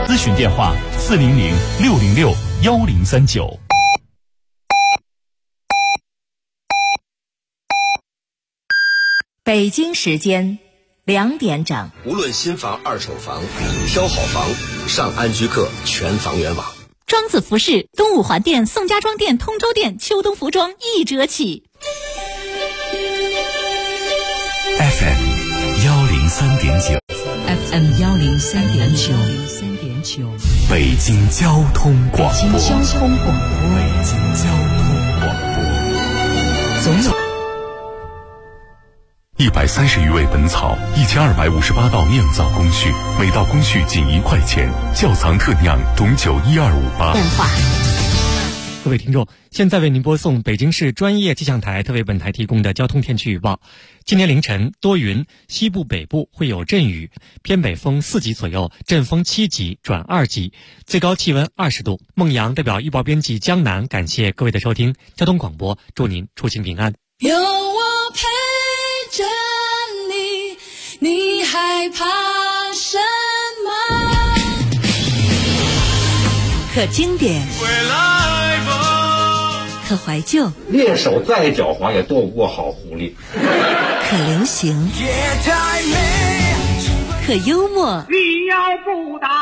咨询电话400-606-1039。 北京时间2点整。 无论新房、二手房，挑好房，上安居客全房源网。 庄子服饰东五环店、宋家庄店、通州店秋冬服装1折起。 FM 103.9 FM 103.9 北京交通广播。 北京交通广播总有 130余味本草，1258道酿造工序，每道工序仅1块钱。窖藏特酿董酒12558。 电话。 各位听众，现在为您播送北京市专业气象台特为本台提供的交通天气预报。今天凌晨多云，西部北部会有阵雨，偏北风4级左右，阵风7级转2级，最高气温20度。孟阳代表预报编辑江南，感谢各位的收听。交通广播，祝您出行平安。 有我陪着你，你害怕什么？ 可经典，可怀旧， 猎手再狡猾也斗不过好狐狸。 可流行，可幽默。 你要不打，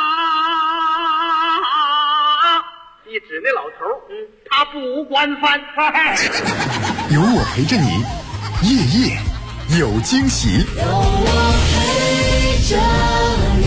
你指那老头他不惯犯。 有我陪着你，夜夜有惊喜。 有我陪着你。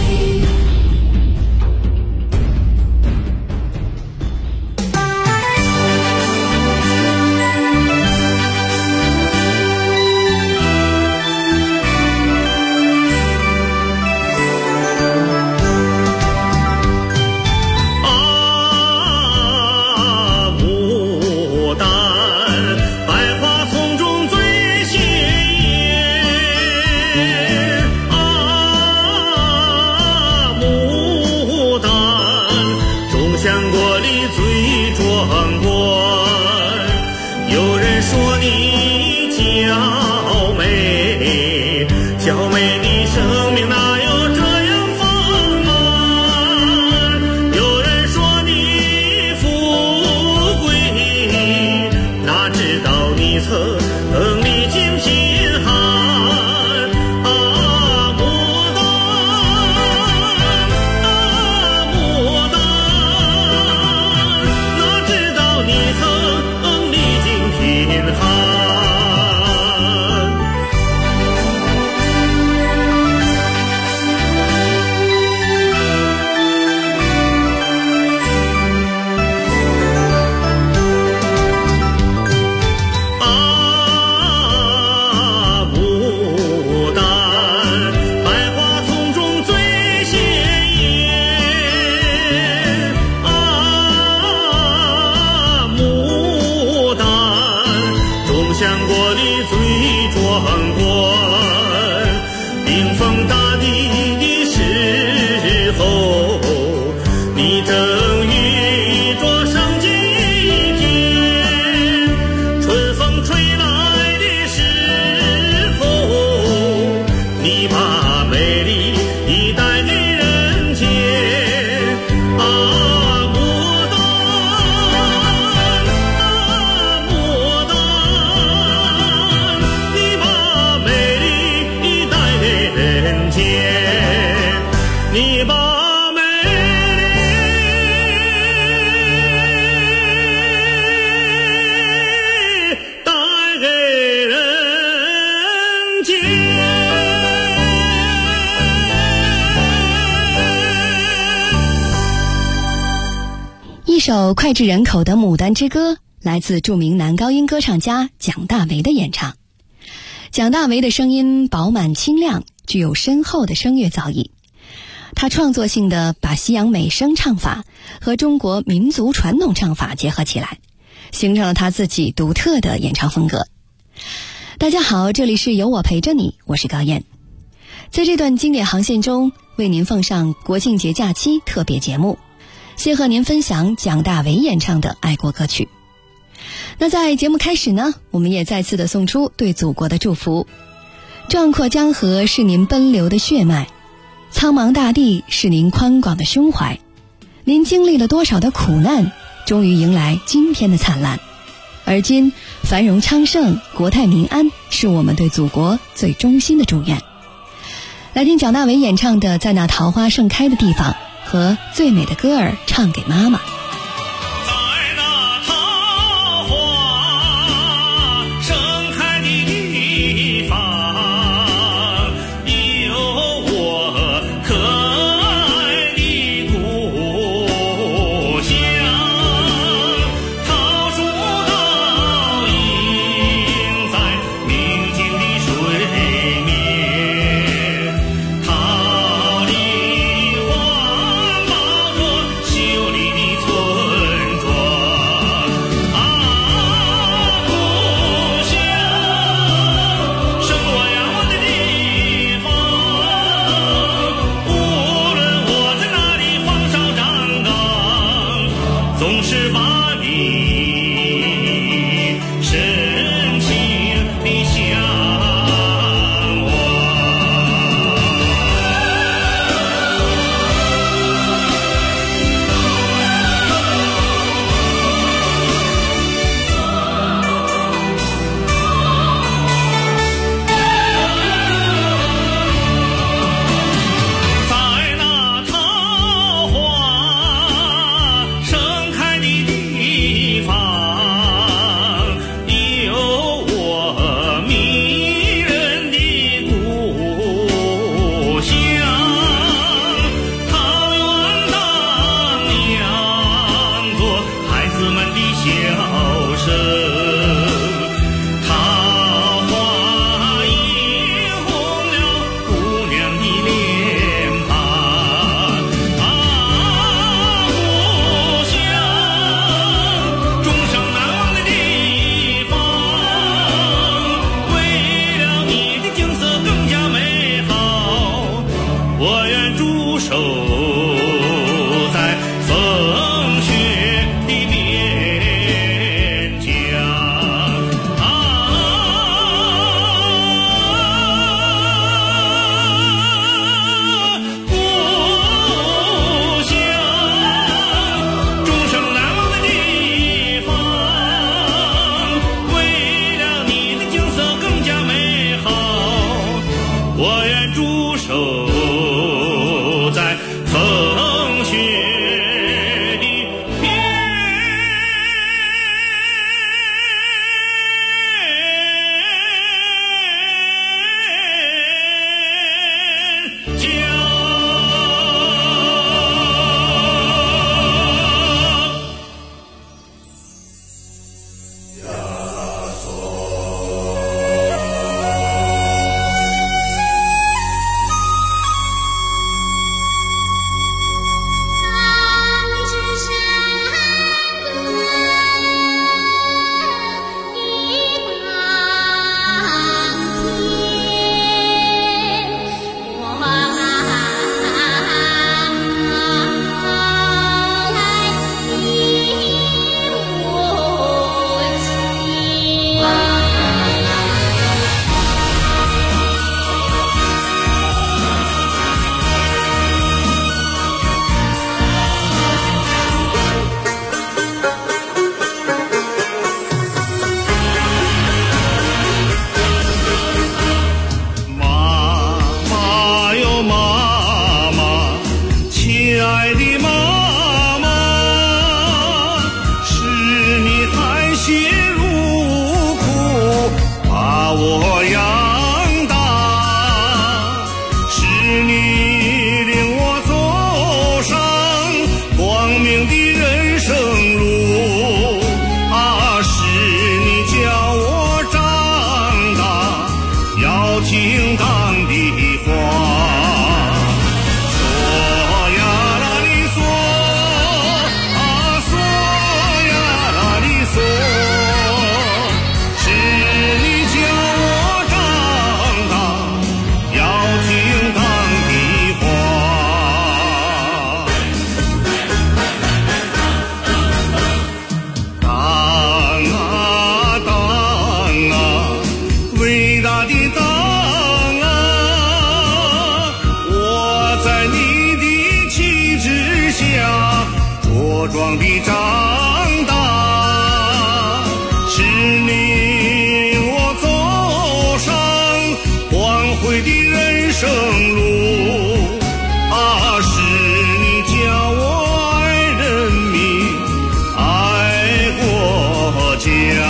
一首脍炙人口的《牡丹之歌》来自著名男高音歌唱家蒋大为的演唱。蒋大为的声音饱满清亮，具有深厚的声乐造诣。他创作性的把西洋美声唱法和中国民族传统唱法结合起来，形成了他自己独特的演唱风格。大家好，这里是有我陪着你，我是高燕。在这段经典航线中，为您奉上国庆节假期特别节目，先和您分享蒋大为演唱的爱国歌曲。那在节目开始呢，我们也再次的送出对祖国的祝福。壮阔江河是您奔流的血脉， 苍茫大地是您宽广的胸怀，您经历了多少的苦难，终于迎来今天的灿烂。而今繁荣昌盛，国泰民安，是我们对祖国最衷心的祝愿。来听蒋大为演唱的《在那桃花盛开的地方》和《最美的歌儿唱给妈妈》。 是你教我长下茁壮地长大，是你我走上光辉的人生路啊，是你教我爱人民爱国家。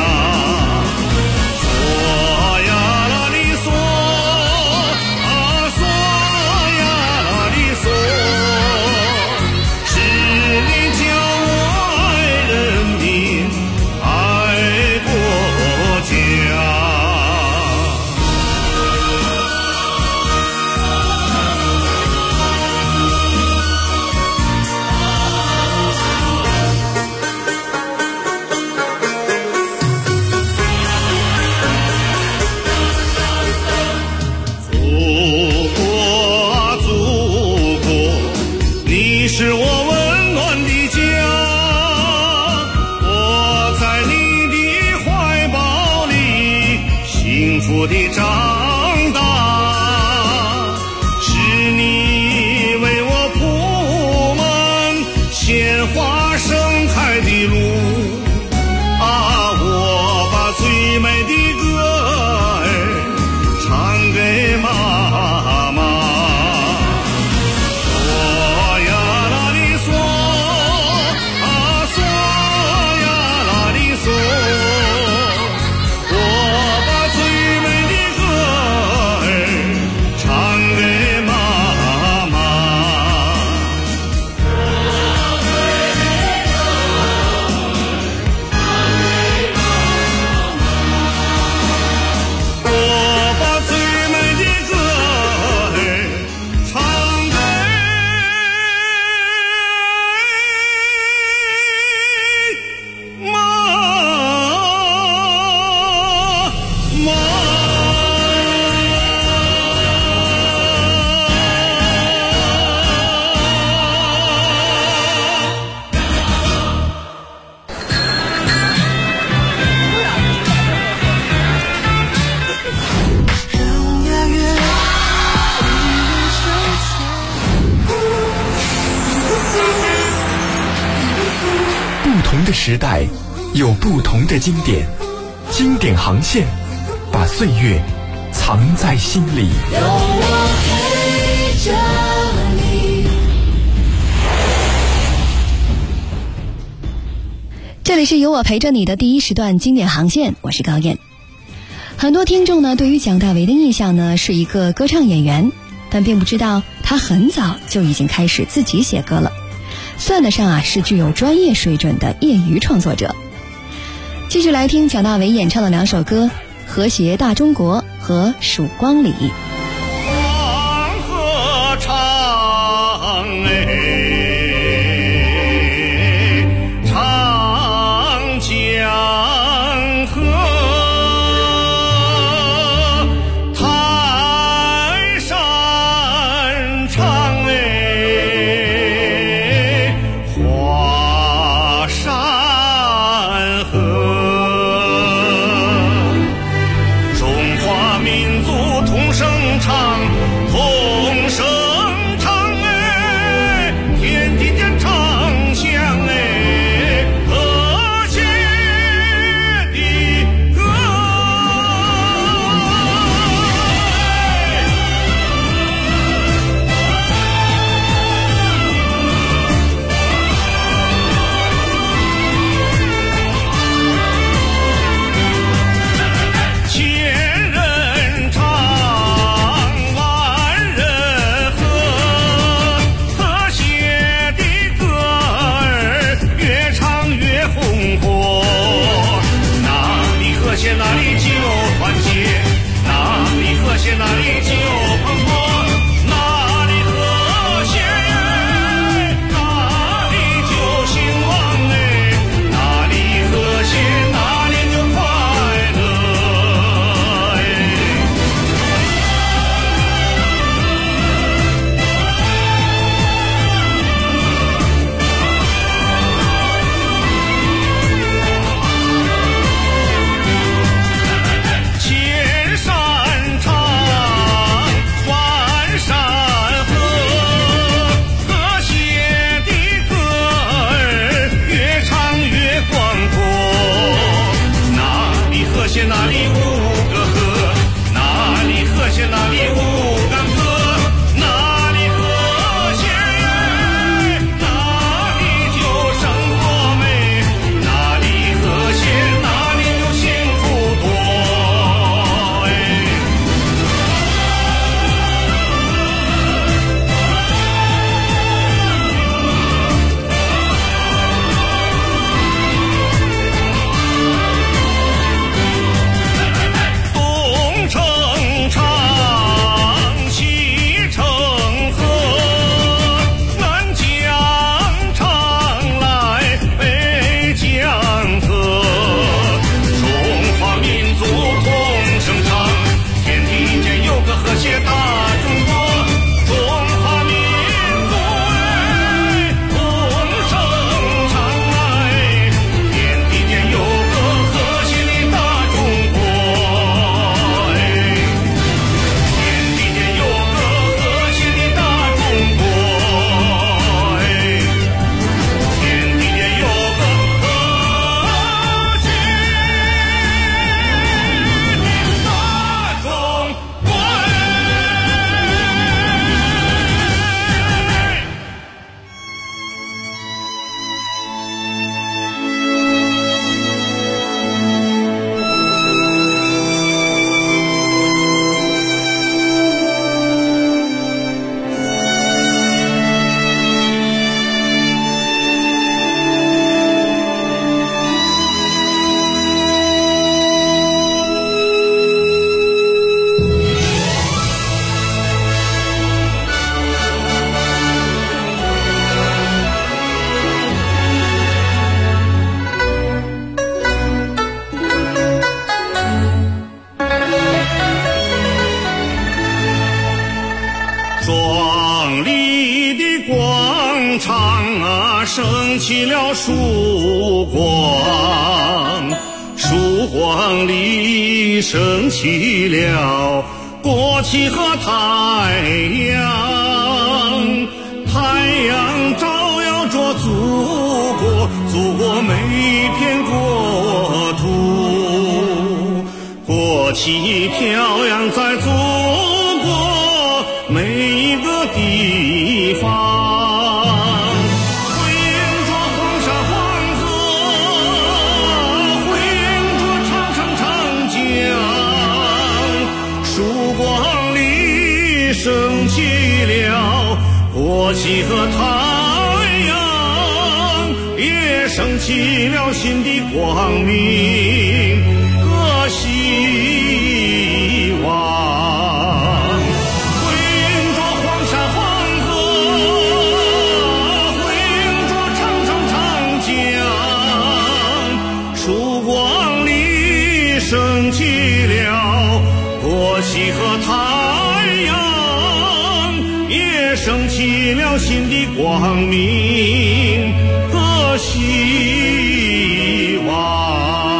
是我温暖的家，我在你的怀抱里幸福地长大，是你为我铺满鲜花盛开的路啊，我把最美的歌儿唱给妈妈。 不同的时代有不同的经典，经典航线把岁月藏在心里。 有我陪着你。 这里是有我陪着你的第一时段经典航线，我是高燕。很多听众呢对于蒋大为的印象呢是一个歌唱演员，但并不知道他很早就已经开始自己写歌了，算得上是具有专业水准的业余创作者。继续来听蒋大为演唱的两首歌《和谐大中国》和《曙光里》。 黄河长长江河，泰山长华山河，中华民族同生场啊，升起了曙光，曙光里升起了国旗和太阳，太阳照耀着祖国，祖国每一片国土，国旗飘扬在祖国每一个地方。升起了国旗和太阳，也升起了新的光明和希望。回应着黄山黄河，回应着长城长江，曙光里升起了国旗和太阳，升起了新的光明和希望。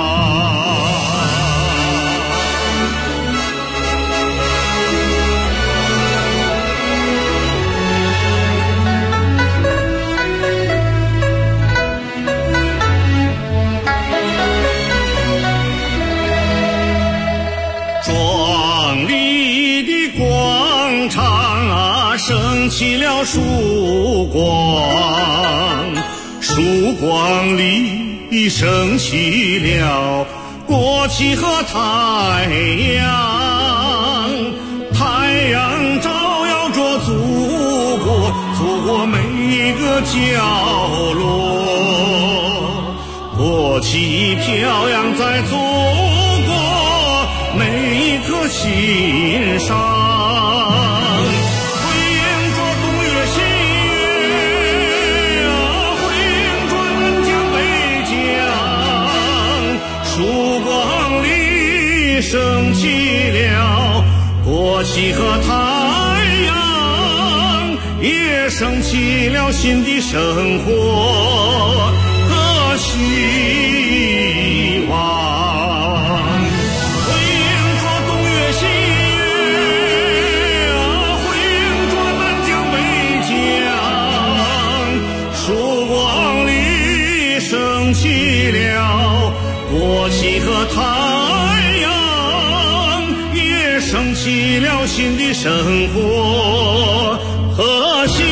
壮丽的广场啊，升起了曙光，曙光里升起了国旗和太阳，太阳照耀着祖国，祖国每一个角落，国旗飘扬在祖国每一颗心上。升起了国旗和太阳，也升起了新的生活和希望。回应着东岳西岳，回应着南疆北疆，曙光里升起了国旗和太阳，升起了新的生活和希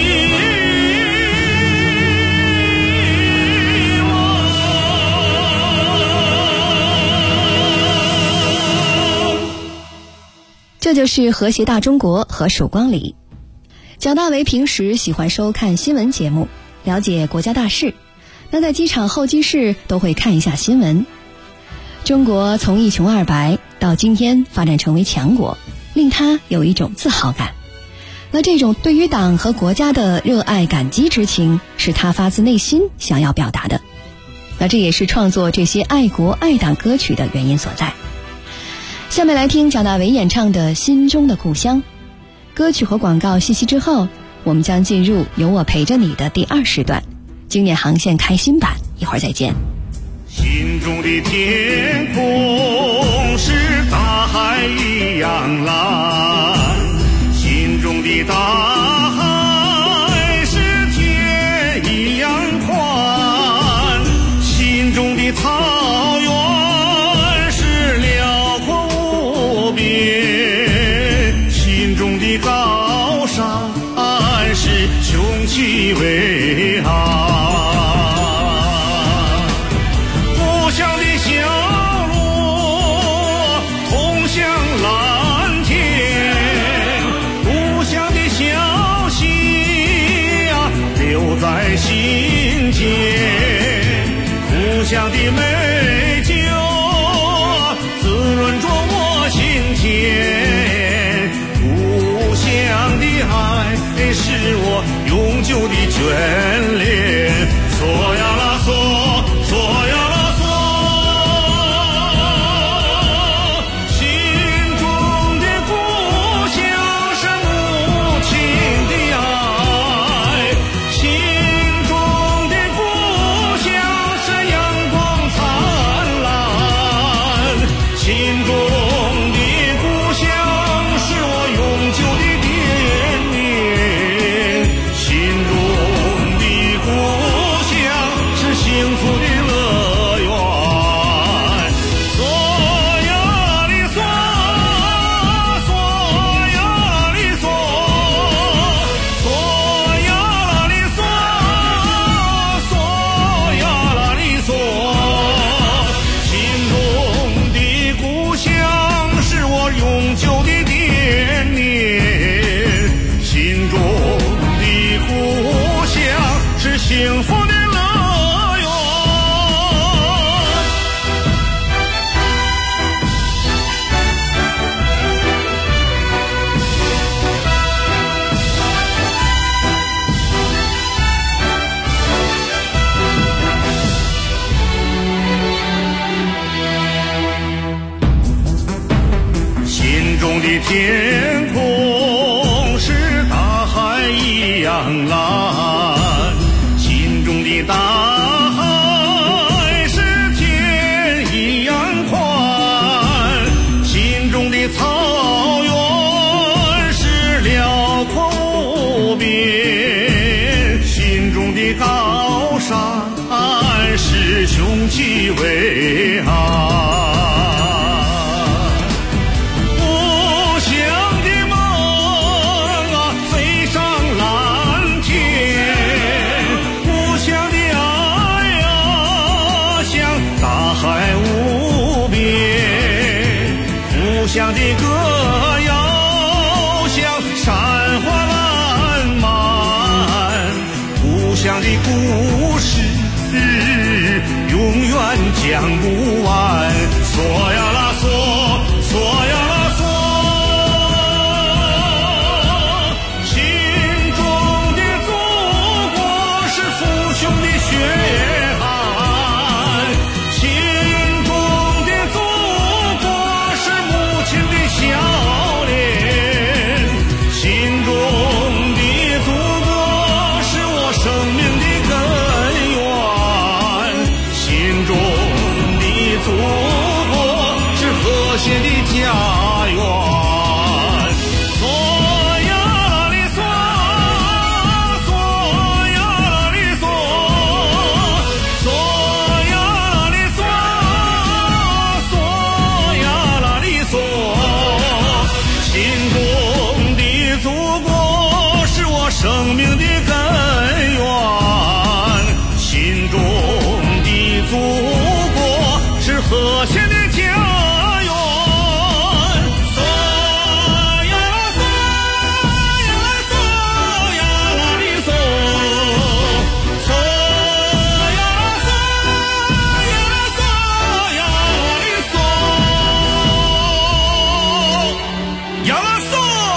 望。 这就是和谐大中国和曙光里。蒋大为平时喜欢收看新闻节目，了解国家大事，那在机场候机室都会看一下新闻。中国从一穷二白到今天发展成为强国，令他有一种自豪感。那这种对于党和国家的热爱感激之情，是他发自内心想要表达的。那这也是创作这些爱国爱党歌曲的原因所在。下面来听蒋大为演唱的《心中的故乡》。歌曲和广告信息之后，我们将进入有我陪着你的第2时段，经典航线开心版，一会儿再见。 心中的天空是大海一样蓝，心中的大海是天一样宽，心中的草原是辽阔无边，心中的高山是雄奇伟岸。在心间，故乡的美酒滋润着我心田，故乡的爱是我永久的眷恋。索呀啦索，索呀啦索，心中的故乡是母亲的爱。心天空是大海一样蓝，心中的大海是天一样宽，心中的草原是辽阔无边，心中的高山是雄奇伟岸。想的歌谣像山花烂漫，故乡的故事永远讲不完。嗦呀啦嗦，嗦呀啦嗦，心中的祖国是父兄的血汗，心中的祖国是母亲的笑脸，心中的祖国是我生命的根源，心中的祖国是和谐的家园。嗦呀啦哩嗦，嗦呀啦哩嗦，嗦呀啦哩嗦，嗦呀啦哩嗦，心中的祖国是我生命的根源，心中的祖国是和谐的家园。嗦呀啦嗦呀啦嗦呀啦哩嗦，嗦呀啦嗦呀啦嗦呀啦哩嗦，呀啦嗦。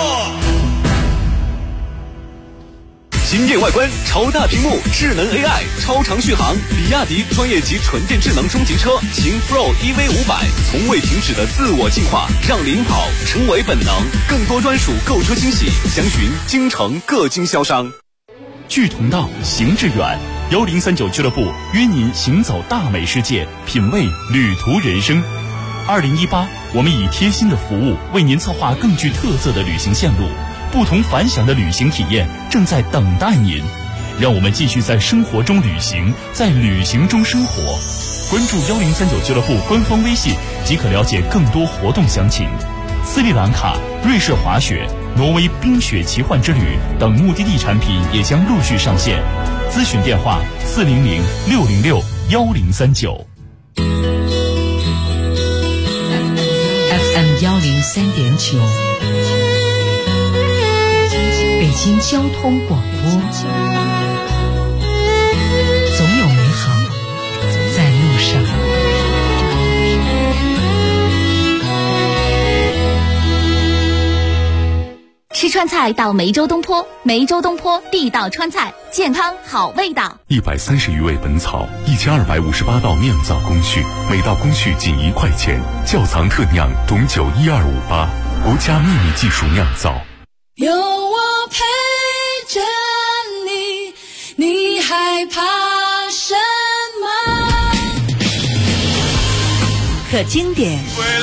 惊艳外观，超大屏幕，智能 AI， 超长续航，比亚迪专业级纯电智能中级车秦 Pro EV500，从未停止的自我进化，让领跑成为本能。更多专属购车惊喜，详询京城各经销商。 聚同道，行致远，1039俱乐部约您行走大美世界，品味旅途人生。2018，我们以贴心的服务为您策划更具特色的旅行线路，不同凡响的旅行体验正在等待您。让我们继续在生活中旅行，在旅行中生活。关注1039俱乐部官方微信即可了解更多活动详情。斯里兰卡、瑞士滑雪、挪威冰雪奇幻之旅等目的地产品也将陆续上线。咨询电话400-606-1039。 FM 103.9，北京交通广播，总有美好在路上。 吃川菜到梅州东坡，梅州东坡地道川菜，健康好味道。 130余味本草，1258道酿造工序，每道工序仅1块钱。窖藏特酿董酒12588，国家秘密技术酿造。 有我陪着你，你害怕什么？ 可经典，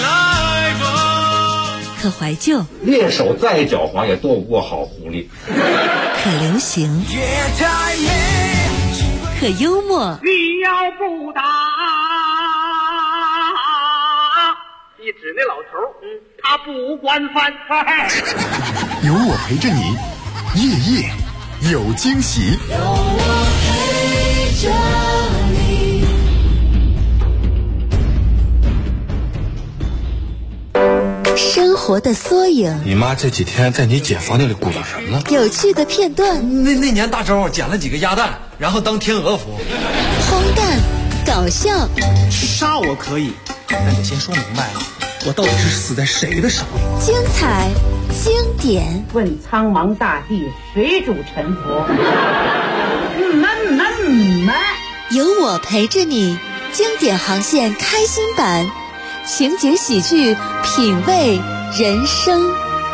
可怀旧， 猎手再狡猾也斗不过好狐狸。 可流行，可幽默。 你要不打，你指那老头，他不惯犯。 有我陪着你，夜夜有惊喜。 有我陪着你。 生活的缩影， 你妈这几天在你姐房间里鼓捣什么呢？ 有趣的片段。 那年大周捡了几个鸭蛋，然后当天鹅服。 荒诞，搞笑。 杀我可以，但得先说明白了，我到底是死在谁的手里？ 精彩，经典。 问苍茫大地，谁主沉浮？ 有我陪着你，经典航线开心版，情景喜剧，品味人生。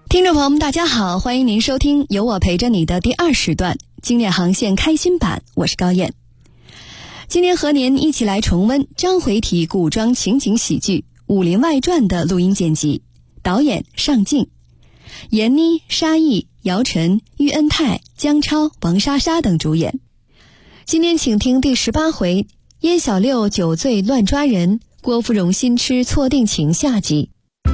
听众朋友们大家好，欢迎您收听有我陪着你的第2时段经典航线开心版，我是高燕。今天和您一起来重温章回体古装情景喜剧《武林外传》的录音剪辑，导演尚敬，闫妮、沙溢、姚晨、喻恩泰、姜超、王莎莎等主演。今天请听第18回燕小六酒醉乱抓人，郭芙蓉新吃错定情下集。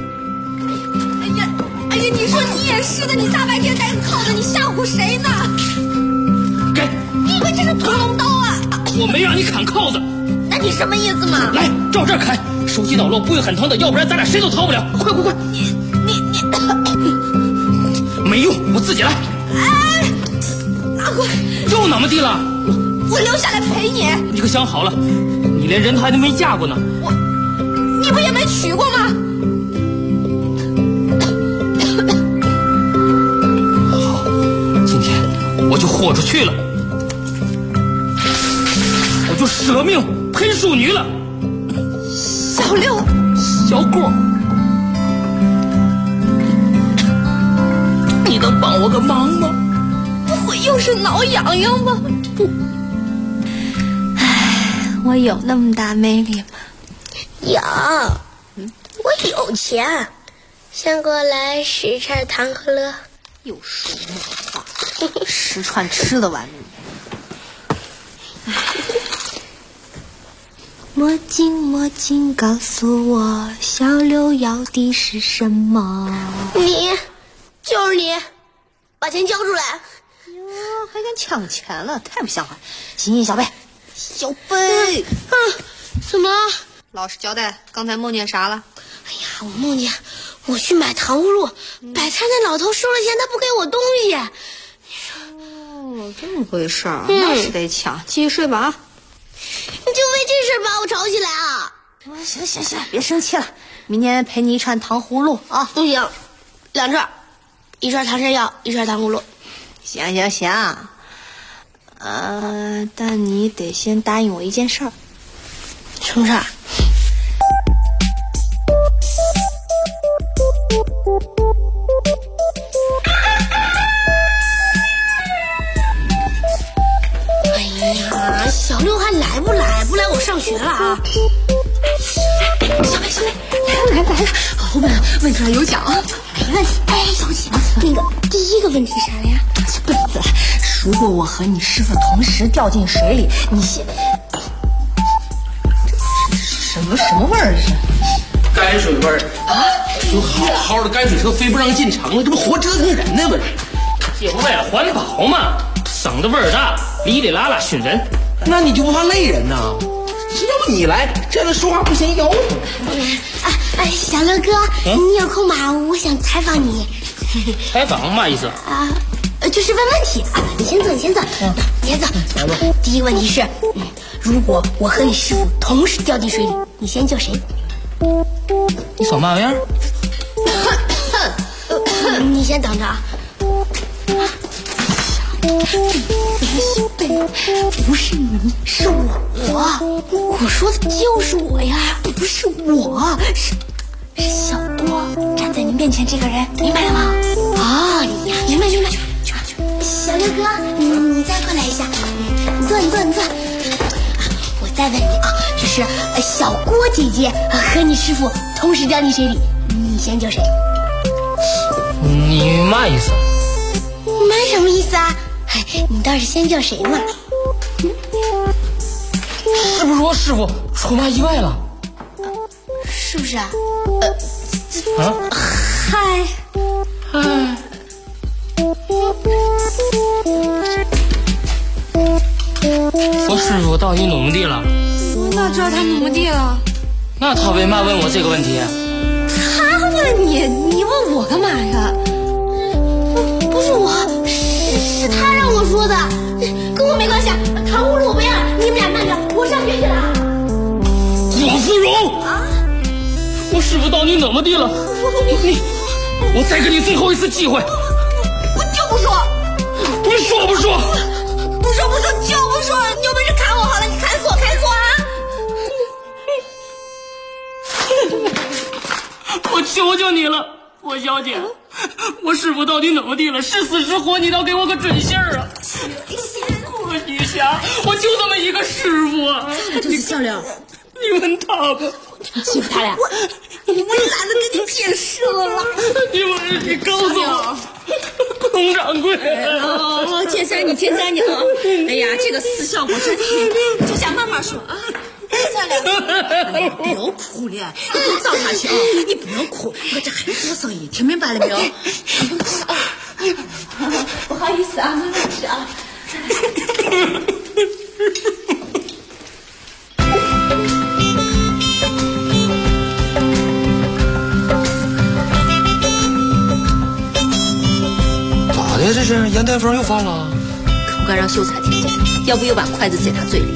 哎呀，你说你也是的，你大白天带个铐子，你吓唬谁呢？ 给， 你以为这是屠龙刀啊？ 我没让你砍铐子。 那你什么意思嘛？ 来，照这儿砍，手起刀落不会很疼的，要不然咱俩谁都逃不了。快快快！ 你没用，我自己来。 哎，阿贵， 又怎么地了？ 我留下来陪你。 你可想好了，你连人还都没嫁过呢。 你不也没娶过吗？ 我就豁出去了，我就舍命陪淑女了。 小六， 小郭，你能帮我个忙吗？ 不会又是挠痒痒吗？ 不， 唉，我有那么大魅力吗？ 有，我有钱。先过来10串糖可乐。 又说梦话，10串吃得完你。魔镜魔镜告诉我，小六要的是什么？ 你，就是你，把钱交出来。 哟，还敢抢钱了，太不像话！行行，小贝，小贝， 什么？ 老实交代，刚才梦见啥了？ 哎呀，我梦见我去买糖葫芦，摆摊那老头收了钱，他不给我东西。 哦，这么回事儿，那是得抢。继续睡吧啊！ 你就为这事把我吵起来啊？ 行，别生气了。明天陪你1串糖葫芦啊！ 不行，2串，1串唐山药，1串糖葫芦。 行。但你得先答应我一件事儿。 什么事儿？小六还来不来？不来我上学了啊！ 小贝，来了！问出来有奖，没问题。哎，小姐， 那个第1个问题啥了呀？ 小贝子，如果我和你师傅同时掉进水里，你先……什么味儿？这是泔水味儿啊！就好的泔水车非不让进城了，这不活折腾人呢吗？这不为了环保吗？省得味儿大，哩哩啦啦熏人。那你就不怕累人呐？要不你来，这样说话不嫌腰疼。 小六哥，你有空吗？我想采访你。 采访嘛意思？ 就是问问题啊！你先坐。你先坐。第1个问题是，如果我和你师傅同时掉进水里，你先救谁？ 你耍嘛玩意儿？ 你先等着啊！小贝，不是你，是我说的就是我呀，不是我，是小郭站在你面前这个人，明白了吗？明白。小六哥，你再过来一下，你坐。我再问你啊，就是小郭姐姐和你师傅同时掉进水里，你先救谁？ 你嘛意思？ 没什么意思啊。你倒是先救谁嘛？ 是不是我师傅出嘛意外了？ 是不是啊？ 嗨， 我师傅到底怎么地了？ 我哪知道他怎么地了？ 那他为嘛问我这个问题？ 他问你，你问我干嘛呀？ 不是我，是他让我说的，跟我没关系。糖葫芦我不要了，你们俩慢着，我上学去了。 郭芙蓉啊！我师傅到底怎么地了？我再给你最后一次机会。 我就不说。 你说不说？ 不说，就不说。你有本事砍我好了，你砍死我啊！ 我求求你了，郭小姐， 我师傅到底怎么地了？是死是活，你倒给我个准信儿啊！我女侠，我就这么一个师傅啊！ 这就是小六， 你问他吧。 欺负他俩，我懒得跟你解释了。 你告诉我，佟掌柜。 天三你啊！哎呀，这个死小伙子，就想慢慢说啊。咱俩，不要哭了，你别糟下去啊！你不要哭，我这还做生意，听明白了没有？不好意思啊，慢慢吃啊。 咋的？这是盐田风又犯了？ 可不敢让秀才听见，要不又把筷子塞他嘴里。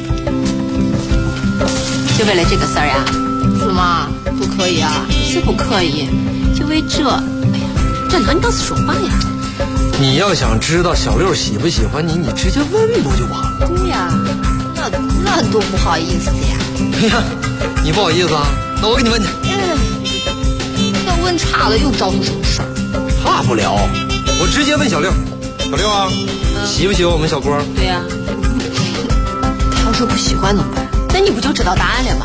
就为了这个事儿呀？是吗？不可以啊！是不可以，就为这。哎呀，这拿你当是说话呀？ 你要想知道小六喜不喜欢你，你直接问不就完了？ 对呀，那多不好意思呀！ 哎呀，你不好意思啊？那我给你问去。 要问差了又招出什么事儿？ 怕不了，我直接问小六。小六啊，喜不喜欢我们小郭？ 对呀。他要说不喜欢怎么办？那你不就知道答案了吗？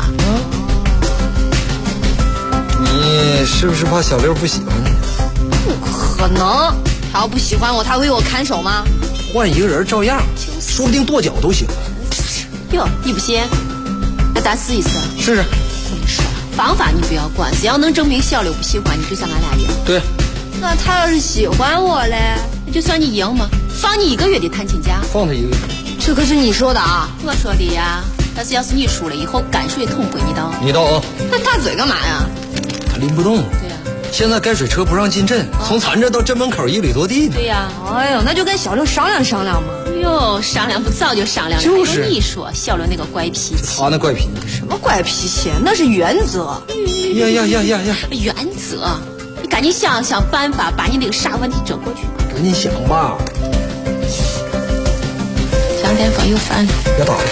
你是不是怕小六不喜欢你？ 不可能，他要不喜欢我，他为我看守吗？ 换一个人照样，说不定跺脚都行。 哟，你不信？那咱试一次。 试试。 我跟你说，方法你不要管，只要能证明小六不喜欢你，就算俺俩赢。 对。 那他要是喜欢我嘞，那就算你赢嘛，放你1个月的探亲假。 放他1个月。 这可是你说的啊，我说的呀。但是要是你输了以后，泔水桶归你倒。 你倒啊！ 那大嘴干嘛呀？ 他拎不动。 对呀。 现在泔水车不让进镇，从咱这到镇门口1里多地呢。 对呀。哎呦，那就跟小六商量商量嘛。哟，商量不早就商量了。 就是。 你说小六那个怪脾气。 他那怪脾气。 什么怪脾气？那是原则。 呀！ 原则，你赶紧想想办法，把你那个傻问题整过去。 赶紧想吧。 杨天风又烦了。 别打了。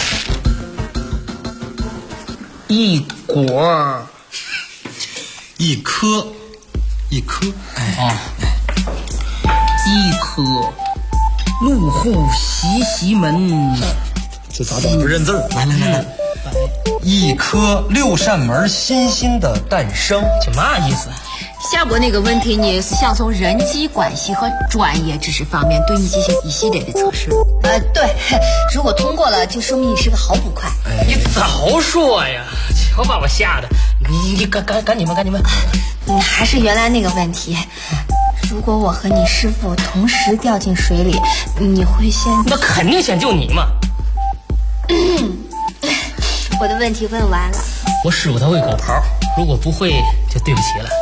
一果，一颗，哎，一颗，入户习门， 这咋整？不认字儿？来， 一颗6扇门新星的诞生，这嘛意思？ 下播那个问题呢，是想从人际关系和专业知识方面对你进行一系列的测试。对，如果通过了，就说明你是个好捕快。 你早说呀！瞧把我吓的！你赶紧问。 还是原来那个问题，如果我和你师傅同时掉进水里，你会先？ 那肯定先救你嘛。 我的问题问完了。 我师傅他会狗刨，如果不会就对不起了。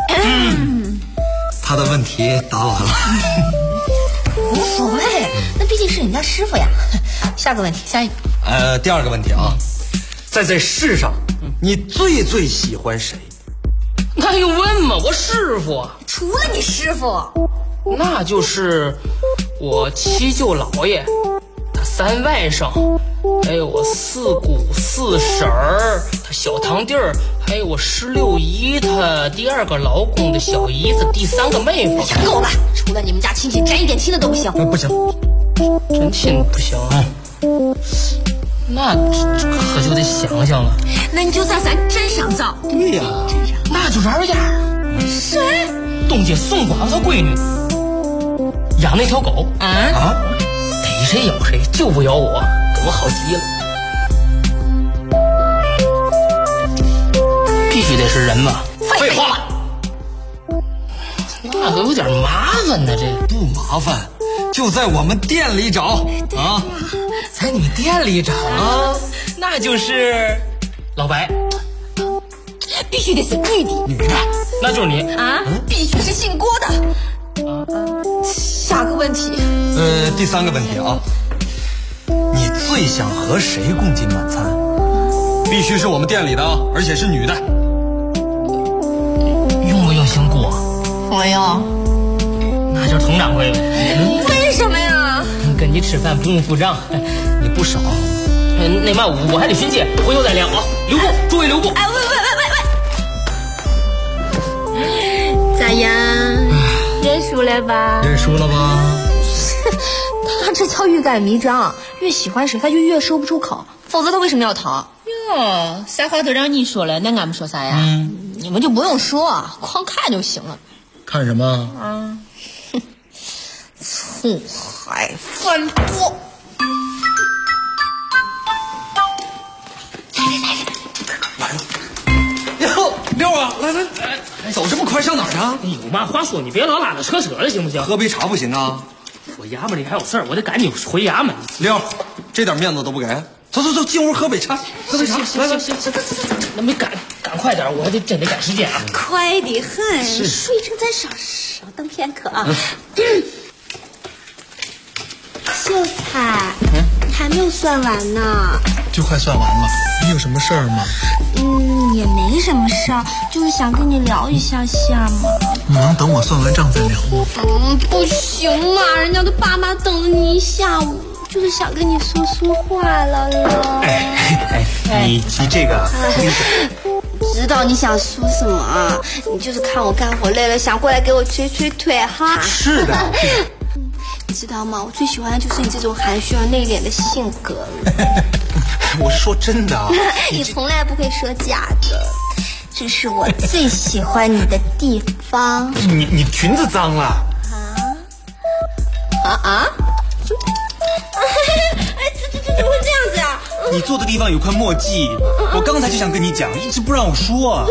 他的问题答完了。 无所谓，那毕竟是人家师傅呀。下个问题，下一个。 第2个问题啊，在这世上，你最喜欢谁？ 那就问嘛，我师傅。 除了你师傅， 那就是我7舅姥爷，他3外甥，还有我4姑4婶儿，他小堂弟儿，还有我16姨他第2个老公的小姨子，第3个妹夫。 够了，除了你们家亲戚，沾一点亲的都不行。 不行， 真亲不行啊。那可就得想想了。 那你就算咱镇上造。 对呀， 那就二丫。 谁？ 东街宋寡妇闺女养那条狗啊，逮谁咬谁，就不咬我，给我好急了。必须得是人吧？ 废话。 那个有点麻烦呢，这不麻烦，就在我们店里找啊。 在你店里找，那就是老白。 必须得是女的， 那就是你啊！必须是姓郭的。下个问题。 第3个问题啊，你最想和谁共进晚餐？必须是我们店里的，而且是女的。 用不用姓郭？ 不用。 那就是佟掌柜呗。 为什么呀？ 跟你吃饭不用付账，你不少。那嘛我还得巡街，回头再聊啊。留步，诸位留步。 哎，喂，咋样？ 输了吧？ 认输了吧？ 他这叫欲盖弥彰，越喜欢谁他就越说不出口，否则他为什么要逃？ 哟，啥话都让你说了，那俺们说啥呀？ 你们就不用说，光看就行了。 看什么？ 醋海翻波。 来了！哟，六啊，来，走这么快上哪儿啊？ 有嘛话说，你别老拉拉扯扯的，行不行？ 喝杯茶不行啊？ 我衙门里还有事儿，我得赶紧回衙门。 六，这点面子都不给？走，进屋喝杯茶，喝杯茶。来， 行，那没赶快点，我还真得赶时间啊！ 快得很，水正在烧，稍等片刻啊。秀才，还没有算完呢。 就快算完了，你有什么事儿吗？ 也没什么事儿，就是想跟你聊一下嘛。 你能等我算完账再聊吗？ 不行嘛，人家的爸妈等了你一下午，就是想跟你说话了。 你提这个， 知道你想说什么，你就是看我干活累了，想过来给我捶腿哈。 是的。 知道吗？我最喜欢的就是你这种含蓄而内敛的性格了。 我是说真的啊。 你从来不会说假的，这是我最喜欢你的地方。 你裙子脏了。 怎么会这样子呀？ 你坐的地方有块墨迹，我刚才就想跟你讲，一直不让我说。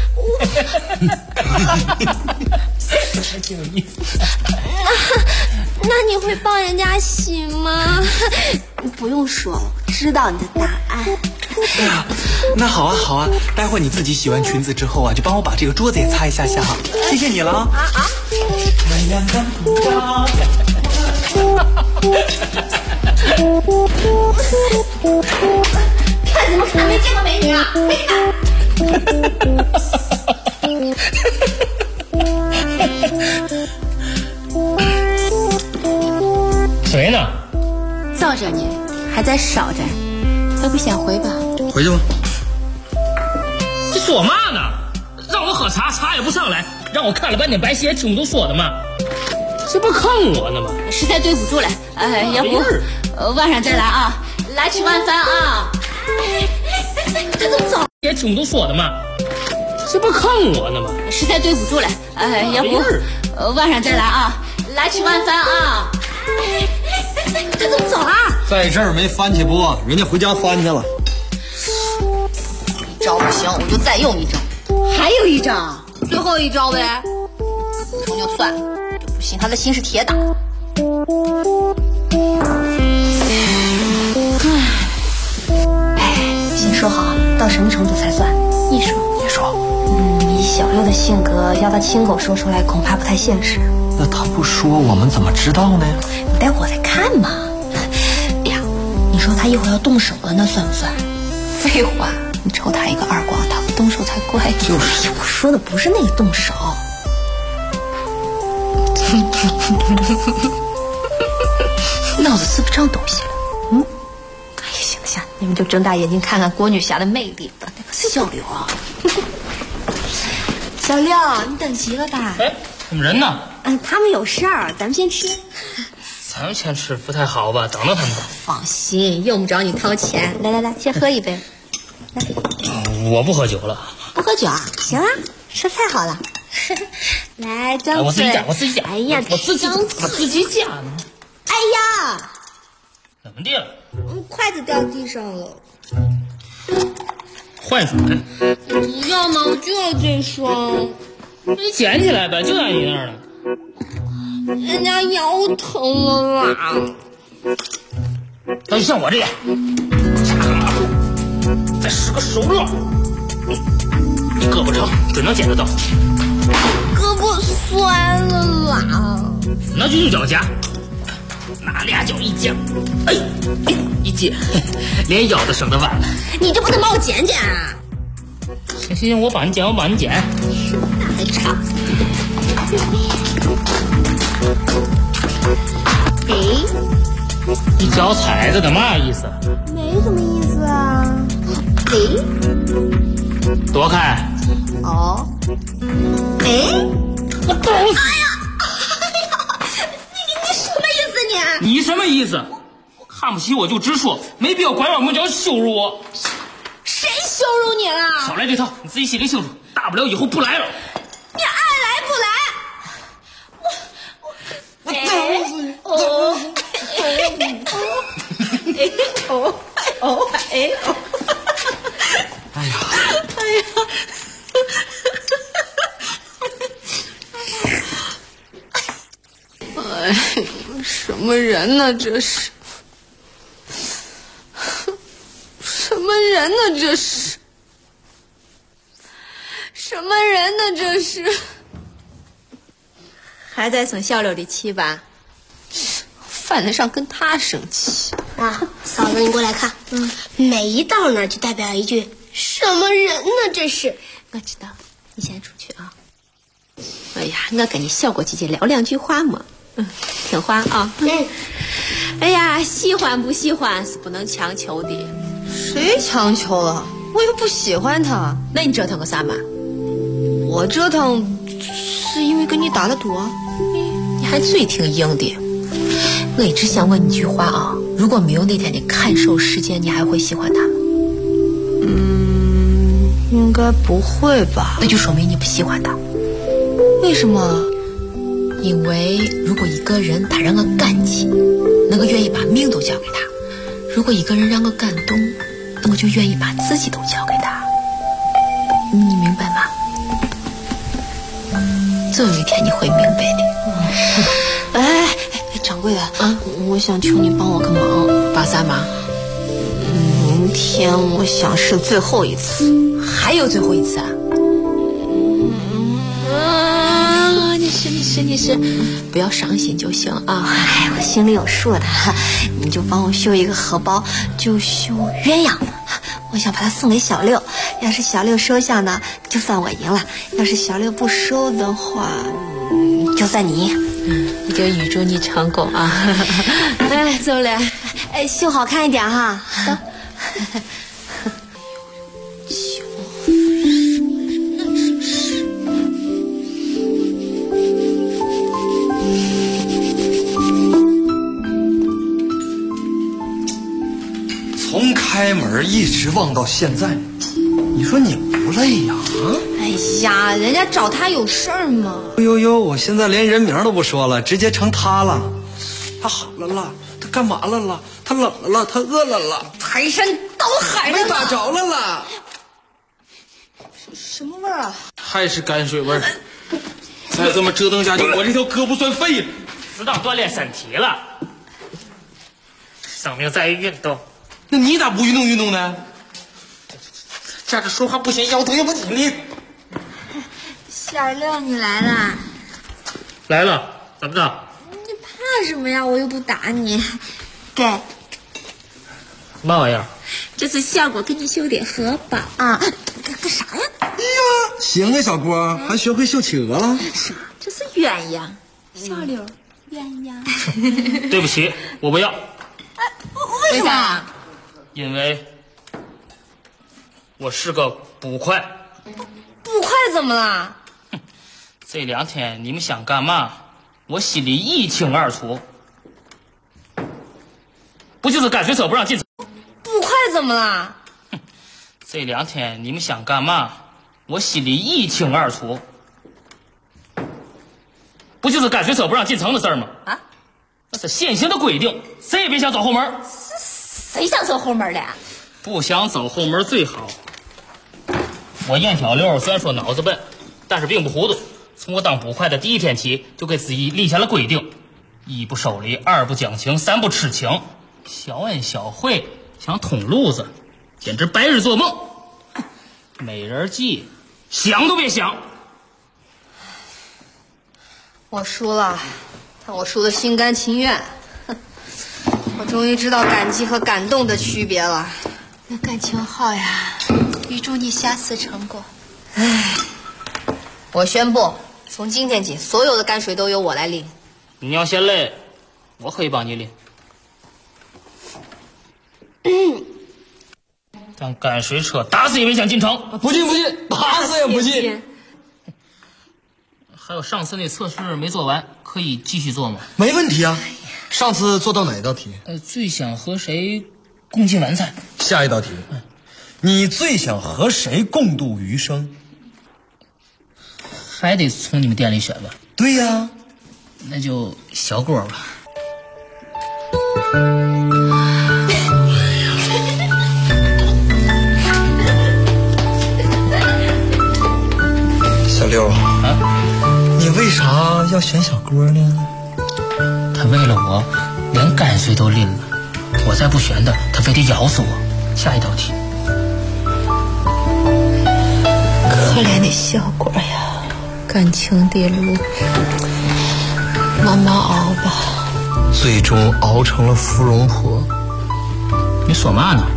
还挺有意思。 那你会帮人家洗吗？不用说了，我知道你的答案。 那好啊，待会你自己洗完裙子之后啊，就帮我把这个桌子也擦一下，谢谢你了。 看怎么可能没见过美女啊？ 谁呢？ 造着呢，还在烧着，还不先回吧？ 回去吧。 这说嘛呢？让我喝茶，茶也不上来，让我看了半天白戏，也听不懂说的嘛。这不坑我呢吗？ 实在对不住了，要不晚上再来啊，来吃晚饭啊。 这都早也听不懂说的嘛。这不坑我呢吗？ 实在对不住了，要不晚上再来啊，来吃晚饭啊。 这都走了， 在这儿没翻起不？人家回家翻去了。 一招不行，我就再用一招，还有一招，最后一招呗。不成就算了，不信他的心是铁打。先说好，到什么程度才算？ 你说。 以小六的性格，要他亲口说出来，恐怕不太现实。 那他不说，我们怎么知道呢？ 你待会儿再看嘛。哎呀，你说他一会儿要动手了，那算不算？废话，你抽他一个耳光，他不动手才怪。 就是， 我说的不是那个动手。脑子吃不上东西了。哎呀，行，你们就睁大眼睛看看郭女侠的魅力吧。那个小六啊，小六，你等急了吧？ 哎，我们人呢？ 他们有事儿，咱们先吃。 咱们先吃不太好吧？等着他们吧。 放心，用不着你掏钱。来，先喝一杯。来， 我不喝酒了。 不喝酒啊？行啊，吃菜好了。来，张嘴。 我自己夹。 哎呀， 我自己夹呢。 哎呀， 怎么的了？ 筷子掉地上了。 换一双。 不要嘛，我就要这双。 你捡起来呗，就在你那儿呢。 人家腰疼了啦。 那就像我这样，掐个马步，再使个手腕，你胳膊长，准能捡得到。 胳膊酸了啦。 那就用脚夹，拿俩脚一夹，哎，一接，连腰都省得弯了。 你这不能帮我捡捡啊？ 行，我帮你捡。 那还差。哎， 你脚踩着的嘛意思？ 没什么意思啊。哎， 躲开。 哦。哎， 我懂。 哎呀， 你什么意思？看不起我就直说，没必要拐弯抹角羞辱我。 谁羞辱你了？ 少来这套，你自己心里清楚。大不了以后不来了。 你爱来不来？我哎呀！ 哎，什么人呢？这是什么人呢？这是什么人呢？这是还在生小六的气吧？犯得上跟他生气啊！嫂子，你过来看，每一道呢就代表一句什么人呢？这是我知道，你先出去啊。哎呀，我跟你小郭姐姐聊两句话嘛。听话啊。哎呀，喜欢不喜欢是不能强求的。谁强求了？我又不喜欢他。那你折腾个啥嘛？我折腾是因为跟你打了赌啊。你还嘴挺硬的。我一直想问你句话啊，如果没有那天的看守事件，你还会喜欢他吗？应该不会吧。那就说明你不喜欢他。为什么？因为如果一个人他让我感激，那我愿意把命都交给他；如果一个人让我感动，那我就愿意把自己都交给他。你明白吗？总有一天你会明白的。哎，掌柜的，我想求你帮我个忙。帮啥忙？明天我想是最后一次。还有最后一次啊？你是，不要伤心就行啊！哎，我心里有数的。你就帮我绣一个荷包，就绣鸳鸯。我想把它送给小六，要是小六收下呢，就算我赢了；要是小六不收的话，就算你赢。我就预祝你成功啊！哎，走了，哎，绣好看一点哈。 从开门一直望到现在，你说你不累呀？ 哎呀，人家找他有事儿吗？ 呦，我现在连人名都不说了，直接成他了。他好了啦，他干嘛了啦？他冷了啦，他饿了啦， 排山倒海没打着了啦。 什么味儿啊？ 还是泔水味儿。再这么折腾下去，我这条胳膊算废了。适当锻炼身体了，生命在于运动。那你咋不运动呢？站着说话不行，腰疼，要不你。 小六，你来了。 来了，怎么着？ 你怕什么呀？我又不打你。给。 什么玩意儿？ 这是小郭给你绣的荷包啊。干啥呀？ 哎呀，行啊，小郭，还学会绣企鹅了。 啥？这是鸳鸯。小六，鸳鸯。 对不起，我不要。 为啥？ 因为我是个捕快。 捕快怎么了？ 这2天你们想干嘛，我心里一清二楚。不就是泔水车不让进城？ 捕快怎么了？ 这2天你们想干嘛，我心里一清二楚。不就是泔水车不让进城的事儿吗？啊，那是现行的规定，谁也别想走后门。 谁想走后门的呀？ 不想走后门最好。我燕小六虽然说脑子笨，但是并不糊涂。从我当捕快的第1天起，就给自己立下了规定：1不守礼，2不讲情，3不痴情。小恩小惠，想捅路子，简直白日做梦。美人计，想都别想。 我输了，但我输得心甘情愿。我终于知道感激和感动的区别了。那感情好呀，预祝你下次成功。唉，我宣布，从今天起，所有的泔水都由我来拎。 你要嫌累，我可以帮你拎。但泔水车打死也别想进城。 不进，打死也不进。 还有上次那测试没做完，可以继续做吗？ 没问题啊。 上次做到哪一道题？ 最想和谁共进晚餐？ 下一道题，你最想和谁共度余生？ 还得从你们店里选吧？ 对呀， 那就小果吧。 小六啊，你为啥要选小郭呢？ 他为了我连泔水都拎了，我再不选他，他非得咬死我。下一道题。 可怜的小果呀，感情的路慢慢熬吧， 最终熬成了芙蓉婆。 你说嘛呢？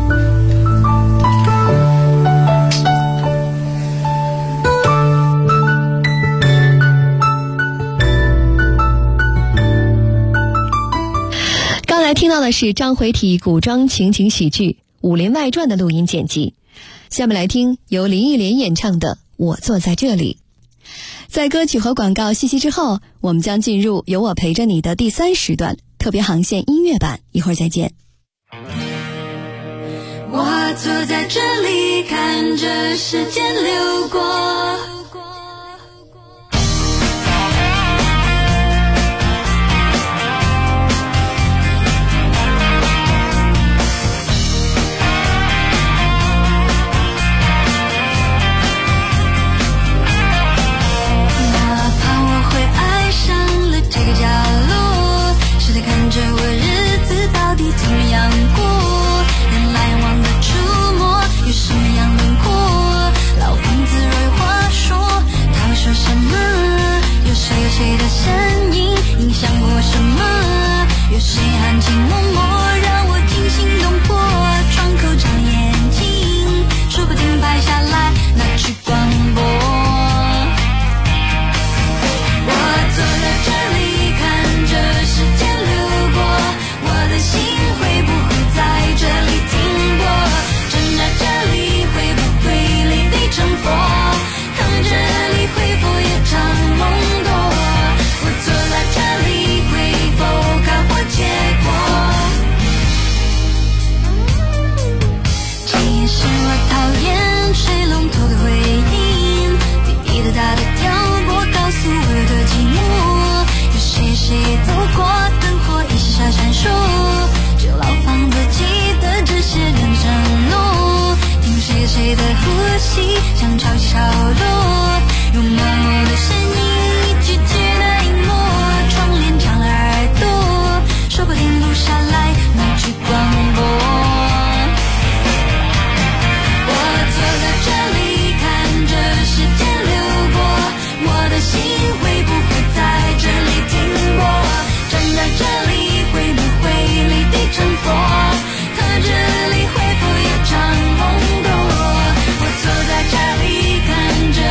刚才听到的是章回体古装情景喜剧《武林外传》的录音剪辑，下面来听由林忆莲演唱的《我坐在这里》。在歌曲和广告信息之后，我们将进入有我陪着你的第3时段特别航线音乐版，一会儿再见。 我坐在这里看着时间流过，看着我日子到底怎么样过，人来往的触摸有什么样轮廓，老房子蕊花说他会说什么，有谁有谁的身影影响过什么，有谁含情脉脉让我惊心动魄，窗口长眼睛说不定拍下来拿去广播，我坐在这里看着时间心会不会在这里停泊，站在这里会不会泪滴成佛，躺在这里会否夜长梦多，我坐在这里会否开花结果，其实我讨厌水龙头的回音，滴滴答答的跳过告诉我的寂寞，有谁谁走过灯火一下闪烁，旧老房子记得这些人承诺，听谁谁的呼吸像潮起潮落，用默默的声音一句句的隐没，窗帘长了耳朵，说不定录下来拿去广播，我坐在这里看着时间流过，我的心会不会在这里停泊，站在这里会不会泪滴成佛，可这里会否夜长梦多，我坐在这里看着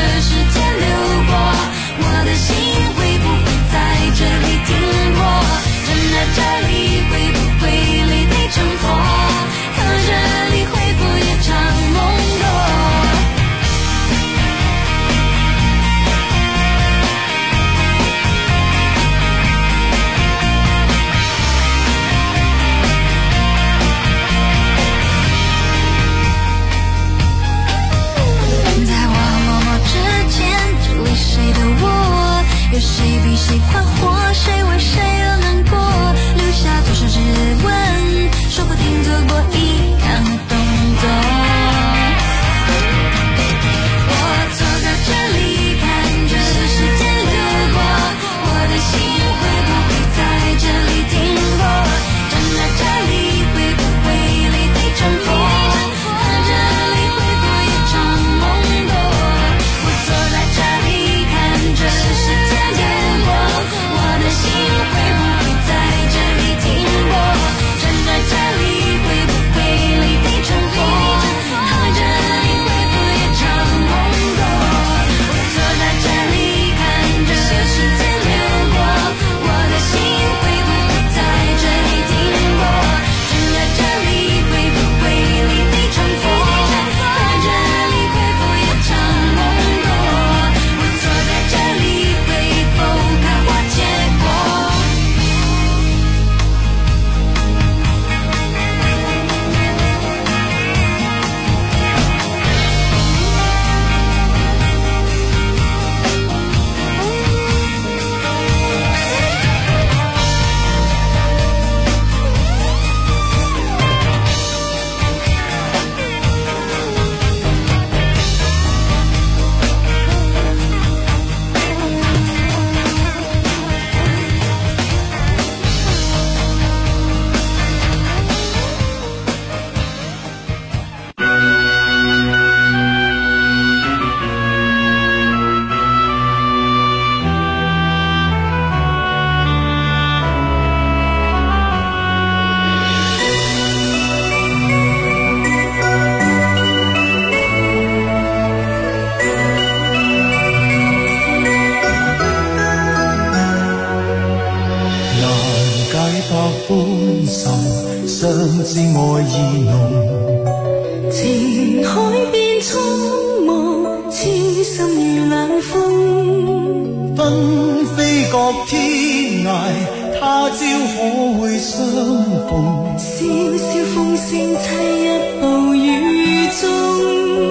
我意濃。 情海變蒼茫，痴心如冷風。 紛飛各天涯，他朝可會相逢？ 笑笑風聲凄一步雨中。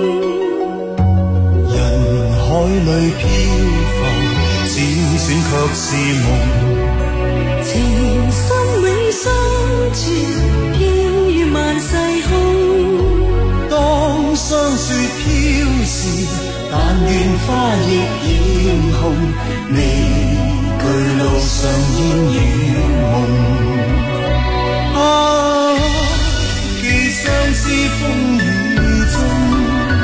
人海裏漂浮，輾轉卻是夢。 情深永相傳，飄於萬世空。 當霜雪飄時，但願花亦染紅，未懼路上煙與夢。啊，寄相思風雨中。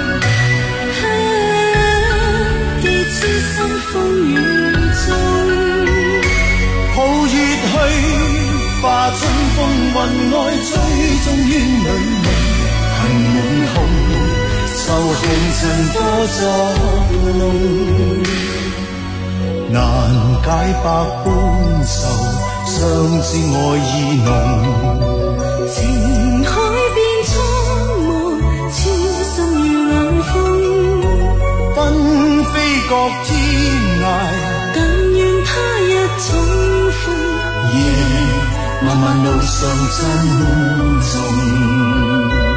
寄痴心風雨中。 抱月去，化春風雲外，追蹤於女夢，恨滿胸，受紅塵多作弄，難解百般愁，相知愛意濃。 情海變蒼茫，痴心如冷風。 紛飛各天涯， 但願他日重逢。 漫漫路上珍重。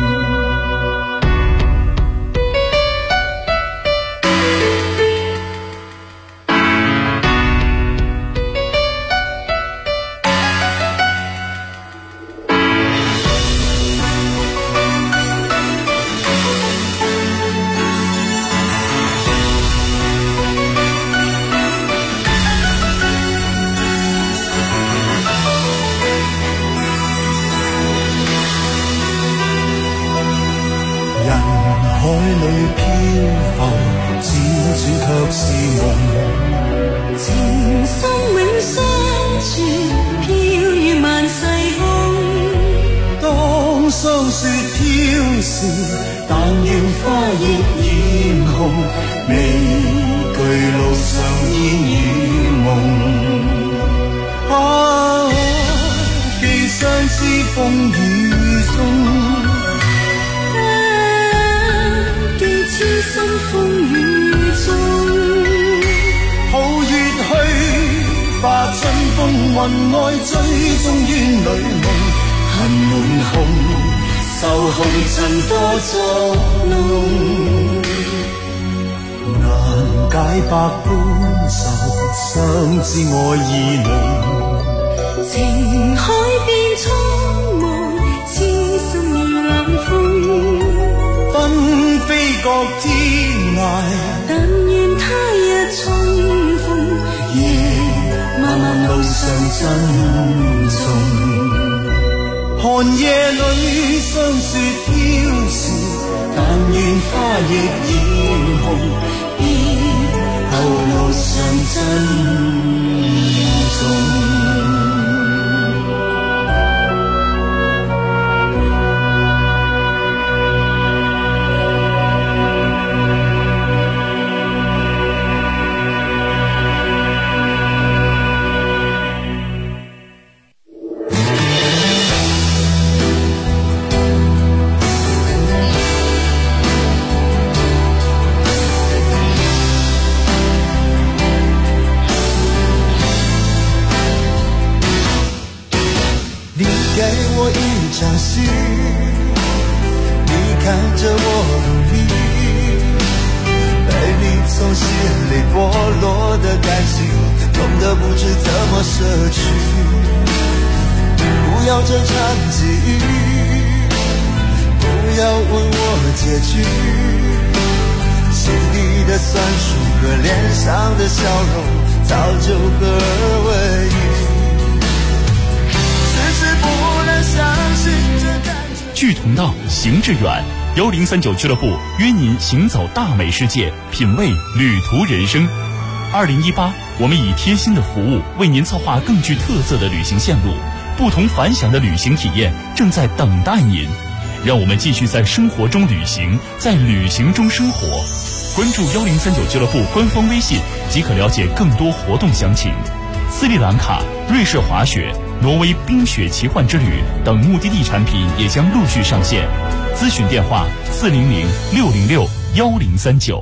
海裏漂浮，輾轉卻是夢。 情深永相傳，飄於萬世空。 當霜雪飄時，但願花亦染紅，未懼路上煙與夢。啊，寄相思風雨中。 痴心風雨中， 抱月去，化春風雲外，追蹤於女夢，恨滿胸，受紅塵多作弄，難解百般愁，相知愛意濃。 情海變蒼茫，痴心如冷風。 紛飛各天涯， 但願他日重逢。 漫漫路上珍重。寒夜裏霜雪飄時，但願花亦染紅，後路上珍重。相信你看着我努力，陪你从心里剥落的感情，痛得不知怎么舍去。不要这场际遇，不要问我结局，心底的酸楚和脸上的笑容早就合二为一。 志同道，行致远。1039俱乐部约您行走大美世界，品味旅途人生。2018，我们以贴心的服务为您策划更具特色的旅行线路，不同凡响的旅行体验正在等待您。让我们继续在生活中旅行，在旅行中生活。关注1039俱乐部官方微信即可了解更多活动详情。斯里兰卡、瑞士滑雪、 挪威冰雪奇幻之旅等目的地产品也将陆续上线。咨询电话400-606-1039。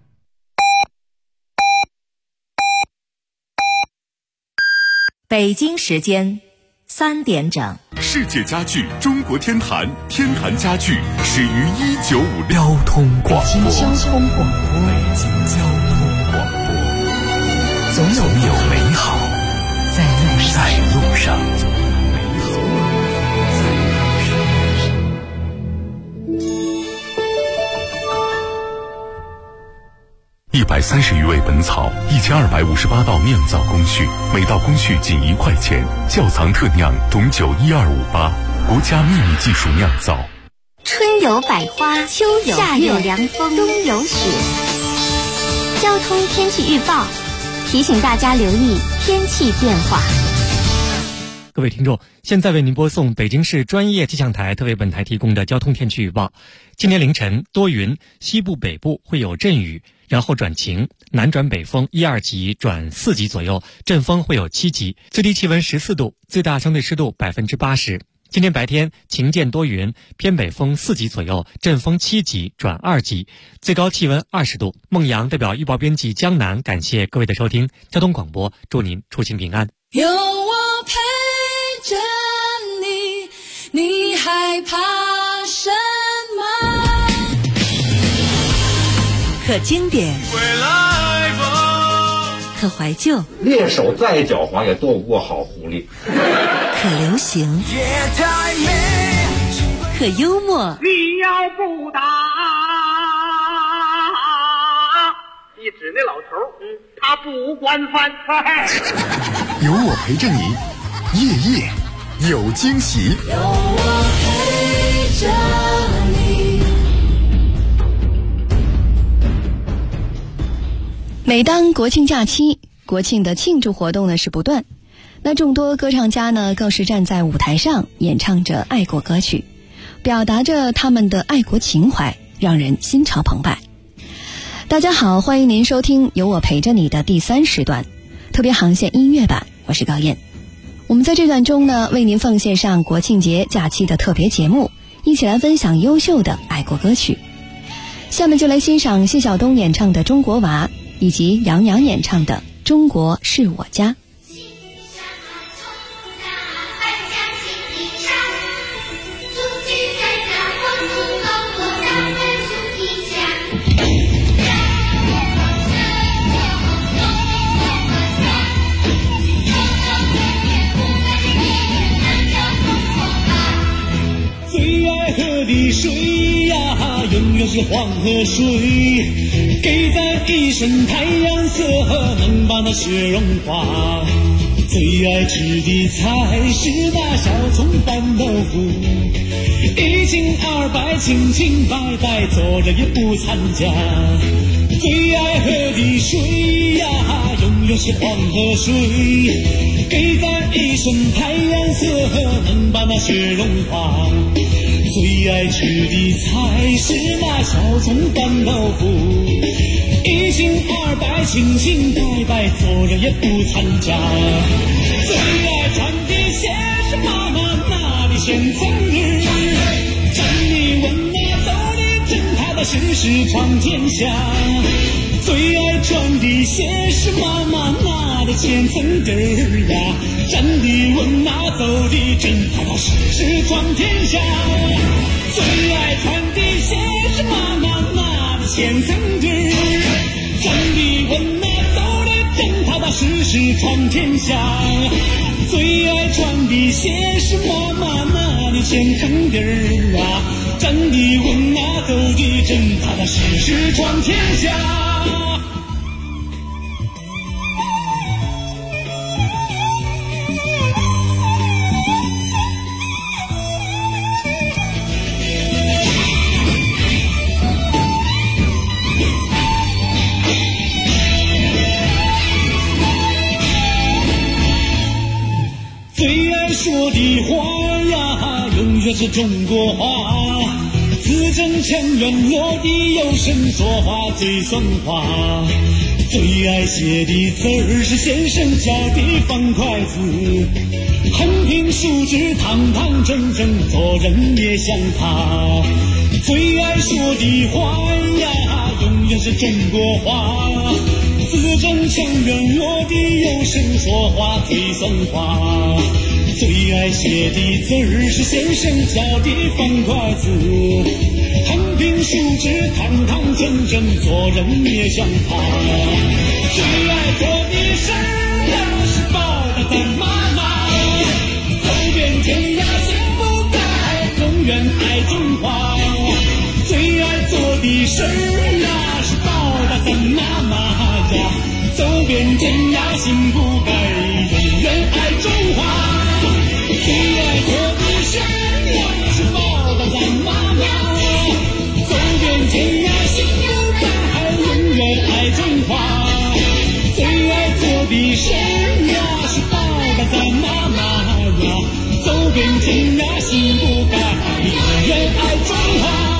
北京时间3点整。 世界家具中国天坛，天坛家具始于1956。交通广播，北京交通广播，北京交通广播，总有美好在路上。130余味本草，1258道酿造工序，每道工序仅1块钱。窖藏特酿董酒12588，国家秘密技术酿造。 春有百花，秋有夏有凉风，冬有雪。交通天气预报提醒大家留意天气变化。 各位听众，现在为您播送北京市专业气象台特为本台提供的交通天气预报。今天凌晨多云，西部北部会有阵雨，然后转晴，南转北风1、2级转4级左右，阵风会有7级，最低气温14度，最大相对湿度80%。今天白天晴间多云，偏北风4级左右，阵风7级转2级，最高气温20度。孟阳代表预报编辑江南感谢各位的收听，交通广播祝您出行平安。 有我陪着你，你害怕什么？ 可经典，可怀旧， 猎手再狡猾也斗不过好狐狸。 可流行，可幽默。 你要不打，一指那老头，他不惯犯。 有我陪着你，夜夜有惊喜。 有我陪着你。 每当国庆假期，国庆的庆祝活动呢是不断。那众多歌唱家呢更是站在舞台上演唱着爱国歌曲，表达着他们的爱国情怀，让人心潮澎湃。大家好，欢迎您收听有我陪着你的第3时段特别航线音乐版，我是高燕。我们在这段中呢为您奉献上国庆节假期的特别节目，一起来分享优秀的爱国歌曲。下面就来欣赏谢晓东演唱的《中国娃》，以及杨洋演唱的《中国是我家》。 的水呀，永远是黄河水，给咱一身太阳色，能把那雪融化。最爱吃的菜是那小葱拌豆腐，一清二白，清清白白，做着也不参加。最爱喝的水呀，永远是黄河水，给咱一身太阳色，能把那雪融化。最爱吃的菜是那小葱拌豆腐，一清二白，清清白白，做人也不参加。最爱穿的鞋是妈妈那的线层儿，站的稳啊，走的正，踏踏实实闯天下。最爱穿的鞋是妈妈那的千层底儿呀，站的稳啊，走的正，踏踏实实闯天下。最爱穿的鞋是妈妈那的千层底儿，站的稳啊，走的正，踏踏实实闯天下。最爱穿的鞋是妈妈那的千层底儿啊，站的稳啊，走的正，踏踏实实闯天下。说的话呀，永远是中国话，自字正腔圆，落地有声，说话最算话。最爱写的字儿是先生教的方块字，横平竖直，堂堂正正，做人也像他。最爱说的话呀，永远是中国话。字正腔圆，落地有声，说话最算话。最爱写的字儿是先生教的方块字，横平竖直，堂堂正正，做人也像他。最爱做的事儿呀，是报答咱妈妈，走遍天涯心不改，永远爱中华。最爱做的事儿呀，是报答咱妈妈呀，走遍天涯心不改，永远爱中华。最爱做的事儿呀，是报答咱妈妈，走遍天涯心不改，永远爱中华。最爱做的事儿呀，是报答咱妈妈呀，走遍天涯心不改，永远爱中华。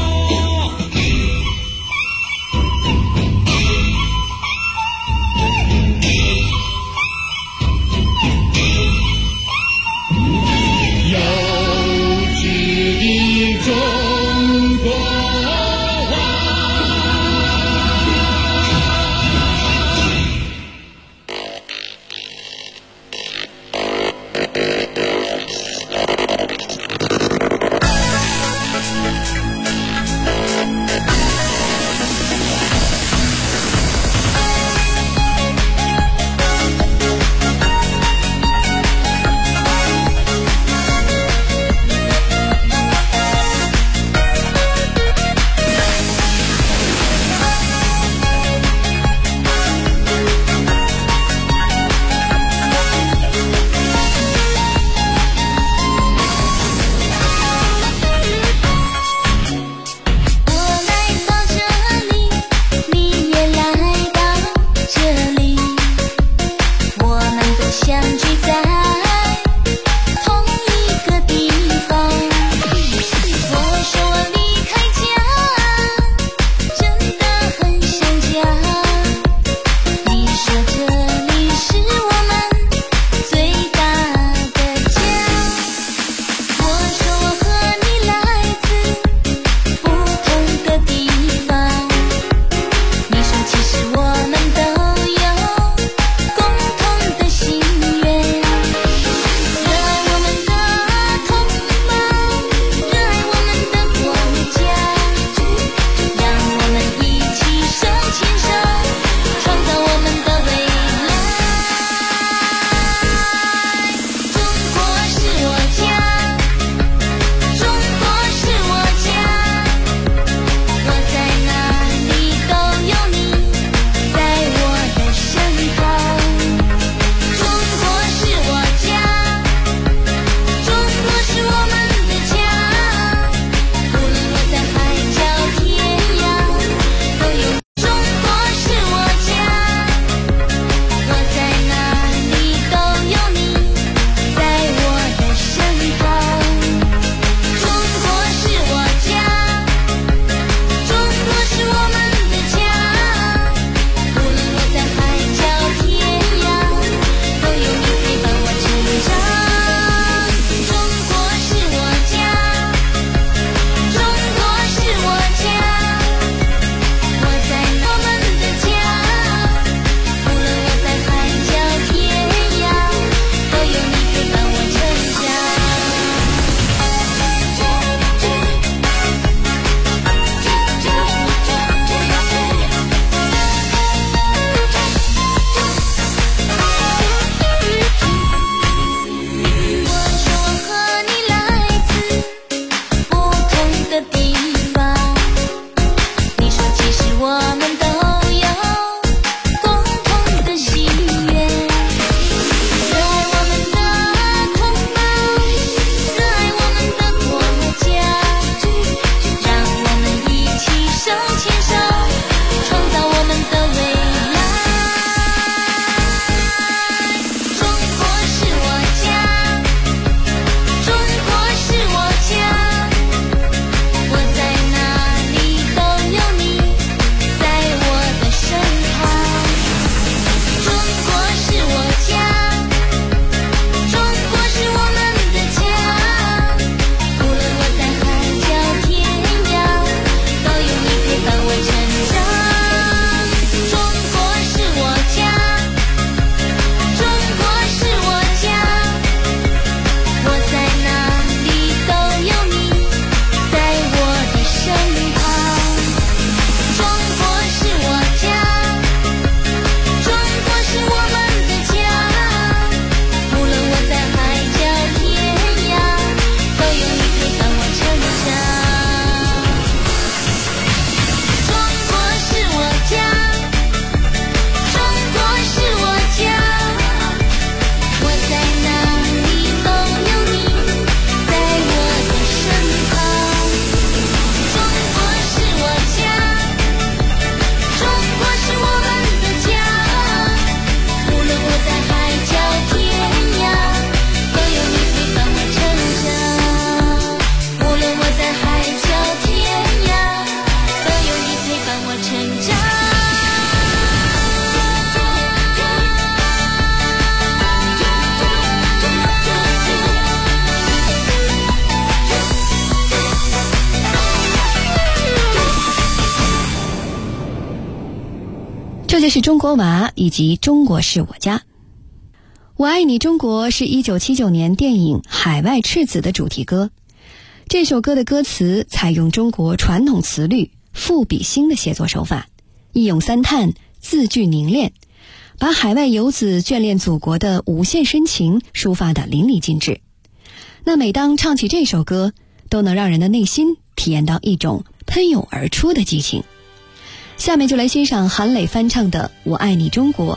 就是中国娃以及中国是我家。我爱你中国是1979年电影《海外赤子》的主题歌。这首歌的歌词采用中国传统词律赋比兴的写作手法，一咏三叹，字句凝练，把海外游子眷恋祖国的无限深情抒发得淋漓尽致。那每当唱起这首歌，都能让人的内心体验到一种喷涌而出的激情。下面就来欣赏韩磊翻唱的《我爱你中国》。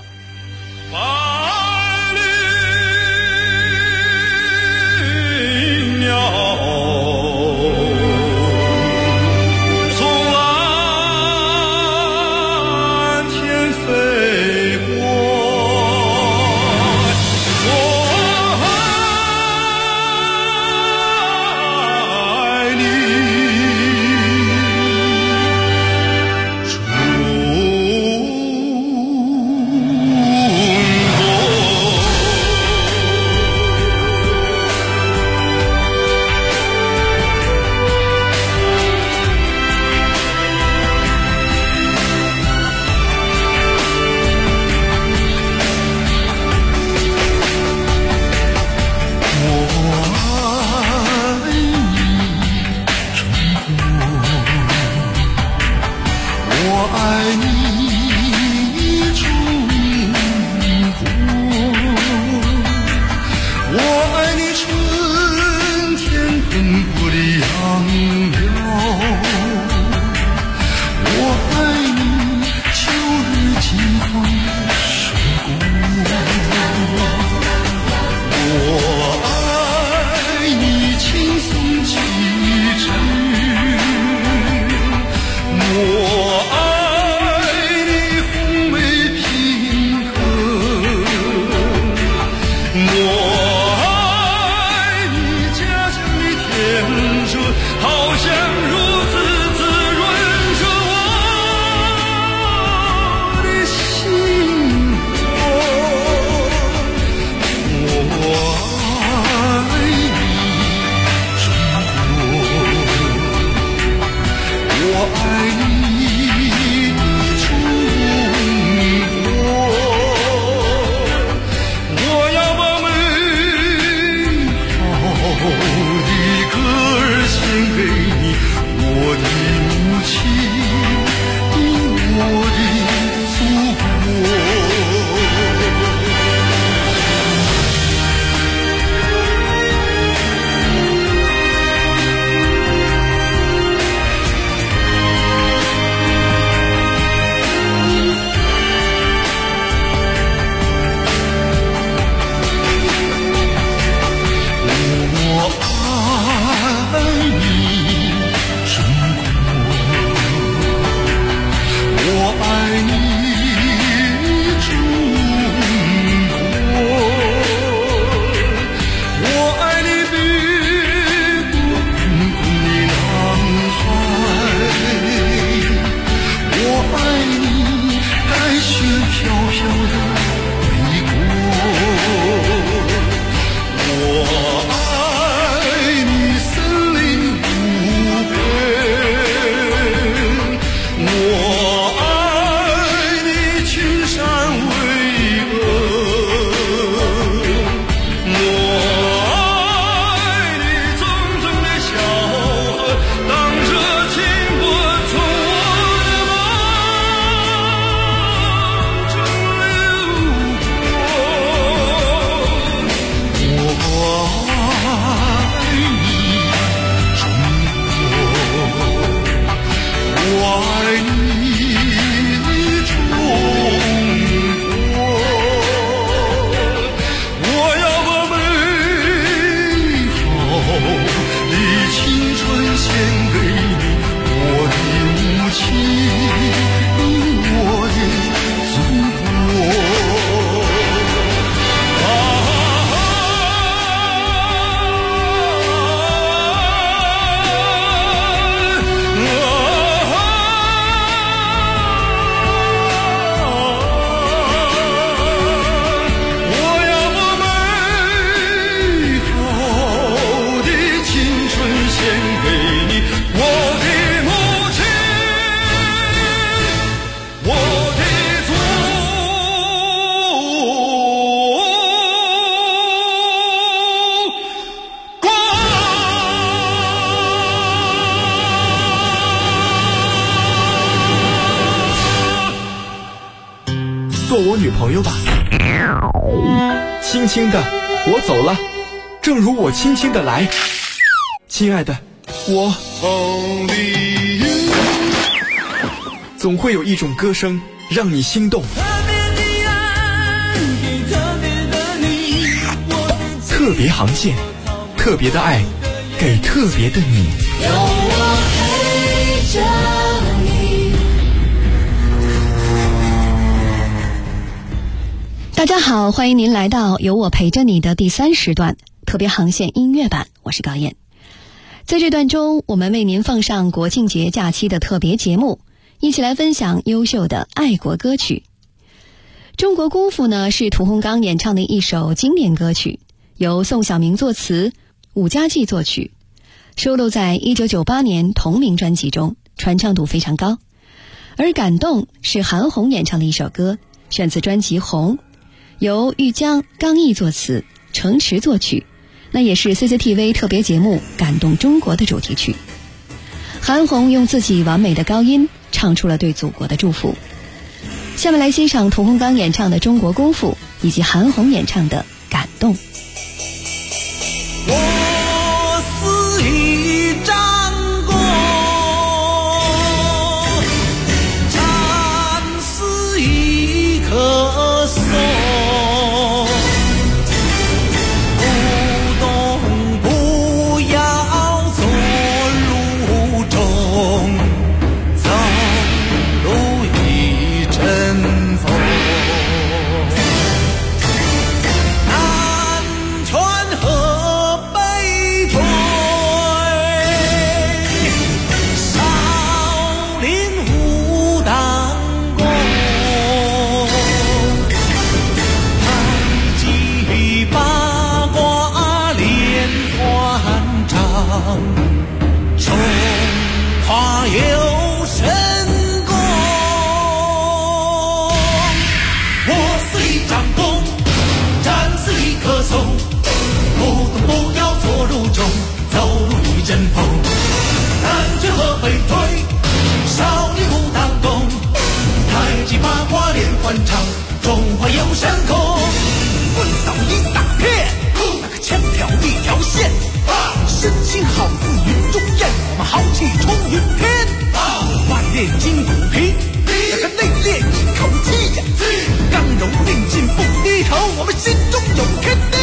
做我女朋友吧。轻轻的，我走了，正如我轻轻的来。亲爱的，我总会有一种歌声让你心动。特别航线，特别的爱，给特别的你。有我陪着你。 大家好，欢迎您来到有我陪着你的第3时段特别航线音乐版，我是高燕。在这段中，我们为您放上国庆节假期的特别节目，一起来分享优秀的爱国歌曲。中国功夫呢，是屠洪刚演唱的一首经典歌曲，由宋晓明作词，伍家骥作曲，收录在1998年同名专辑中，传唱度非常高。而感动是韩红演唱的一首歌，选自专辑红，由玉江、刚毅作词，程驰作曲，那也是 CCTV 特别节目感动中国的主题曲。韩红用自己完美的高音唱出了对祖国的祝福。下面来欣赏屠洪刚演唱的中国功夫，以及韩红演唱的感动。 我是一张弓，战是一棵松，不动不要做路中，走路一阵风。南拳和北腿，少林武当功，太极八卦连环掌，中华有神功。我是一张弓，战是一棵松，不动不要做路中，走路一阵风。南拳和北腿，少林武当功，太极八卦连环掌，中华有神功。棍扫一大片，那个枪挑一条线，身轻好似云中雁，我们豪气冲云天。外练筋骨皮，那个内练一口气呀，刚柔并进不低头，我们心中有天地。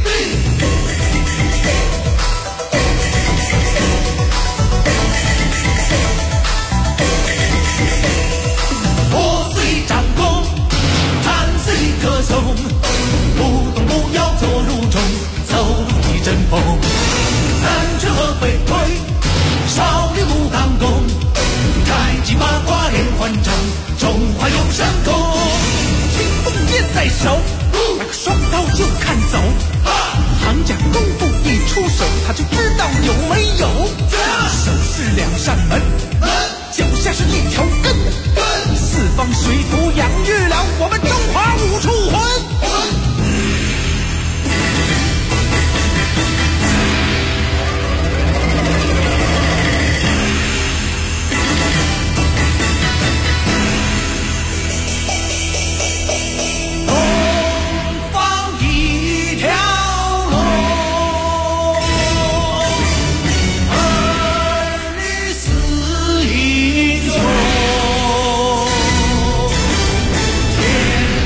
我是一张弓，战是一棵松，不动不要做路中，走路一阵风。南拳和北腿，少林武当功，太极八卦连环掌，中华有神功。青凤剑在手，那个双刀就看走。行家功夫一出手，他就知道有没有。手是两扇门，脚下是一条根，四方水土养育了我们中华武术魂。东方一条龙，儿女是英雄，天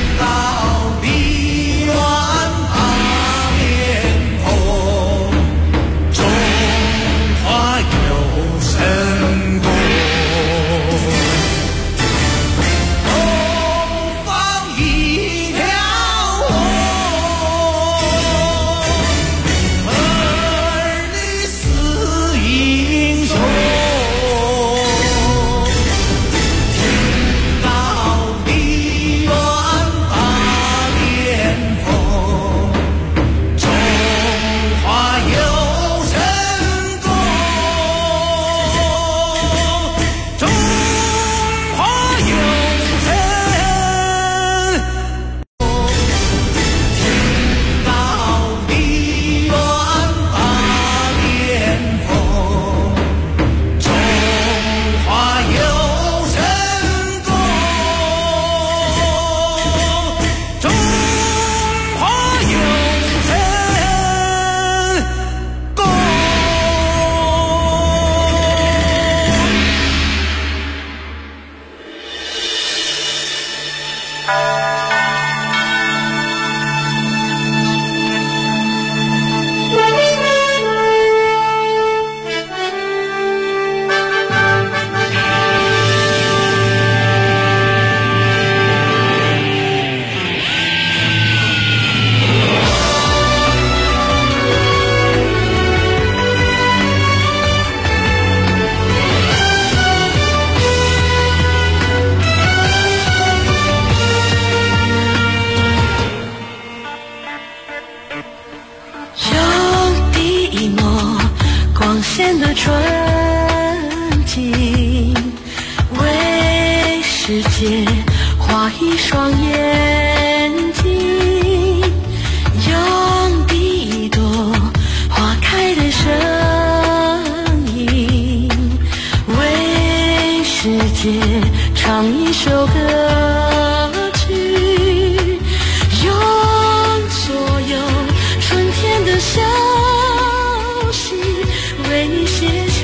世界画一双眼睛，用一朵花开的声音，为世界唱一首歌曲，用所有春天的消息为你写下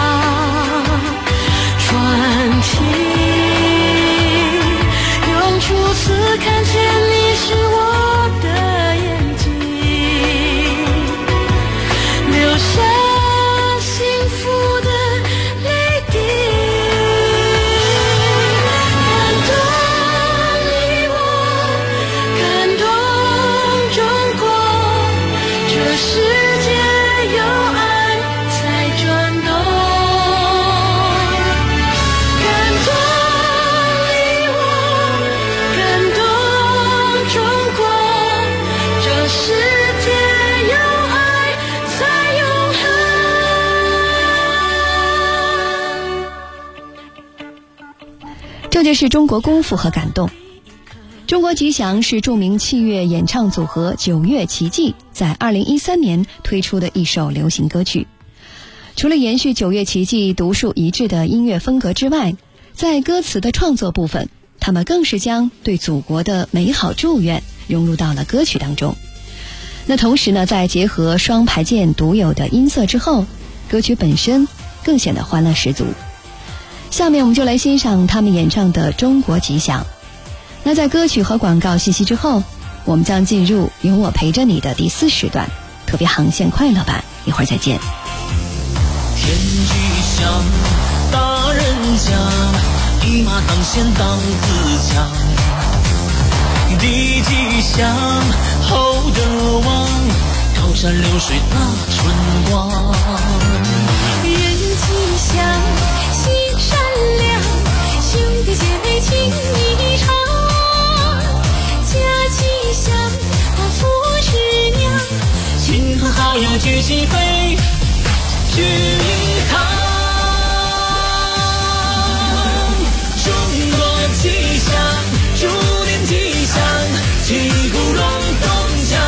传奇，用初次看见你是我的眼睛，留下幸福的泪滴，感动你我，感动中国，这世界有爱才转动，感动你我，感动中国，这世界有爱才永恒。 这就是中国功夫和感动。中国吉祥是著名器乐演唱组合九月奇迹在2013年推出的一首流行歌曲。除了延续九月奇迹独树一帜的音乐风格之外，在歌词的创作部分，他们更是将对祖国的美好祝愿融入到了歌曲当中。那同时呢，在结合双排键独有的音色之后，歌曲本身更显得欢乐十足。下面我们就来欣赏他们演唱的《中国吉祥》。那在歌曲和广告信息之后，我们将进入有我陪着你的第4时段，特别航线快乐版，一会儿再见。 天吉祥，大人讲，一马当先当自强，地吉祥，厚德旺，高山流水纳春光， 人吉祥，心善良，兄弟姐妹情谊长，家吉祥，福是娘， 亲朋好友举起杯，聚一堂，中国吉祥，猪年吉祥，旗鼓隆咚锵，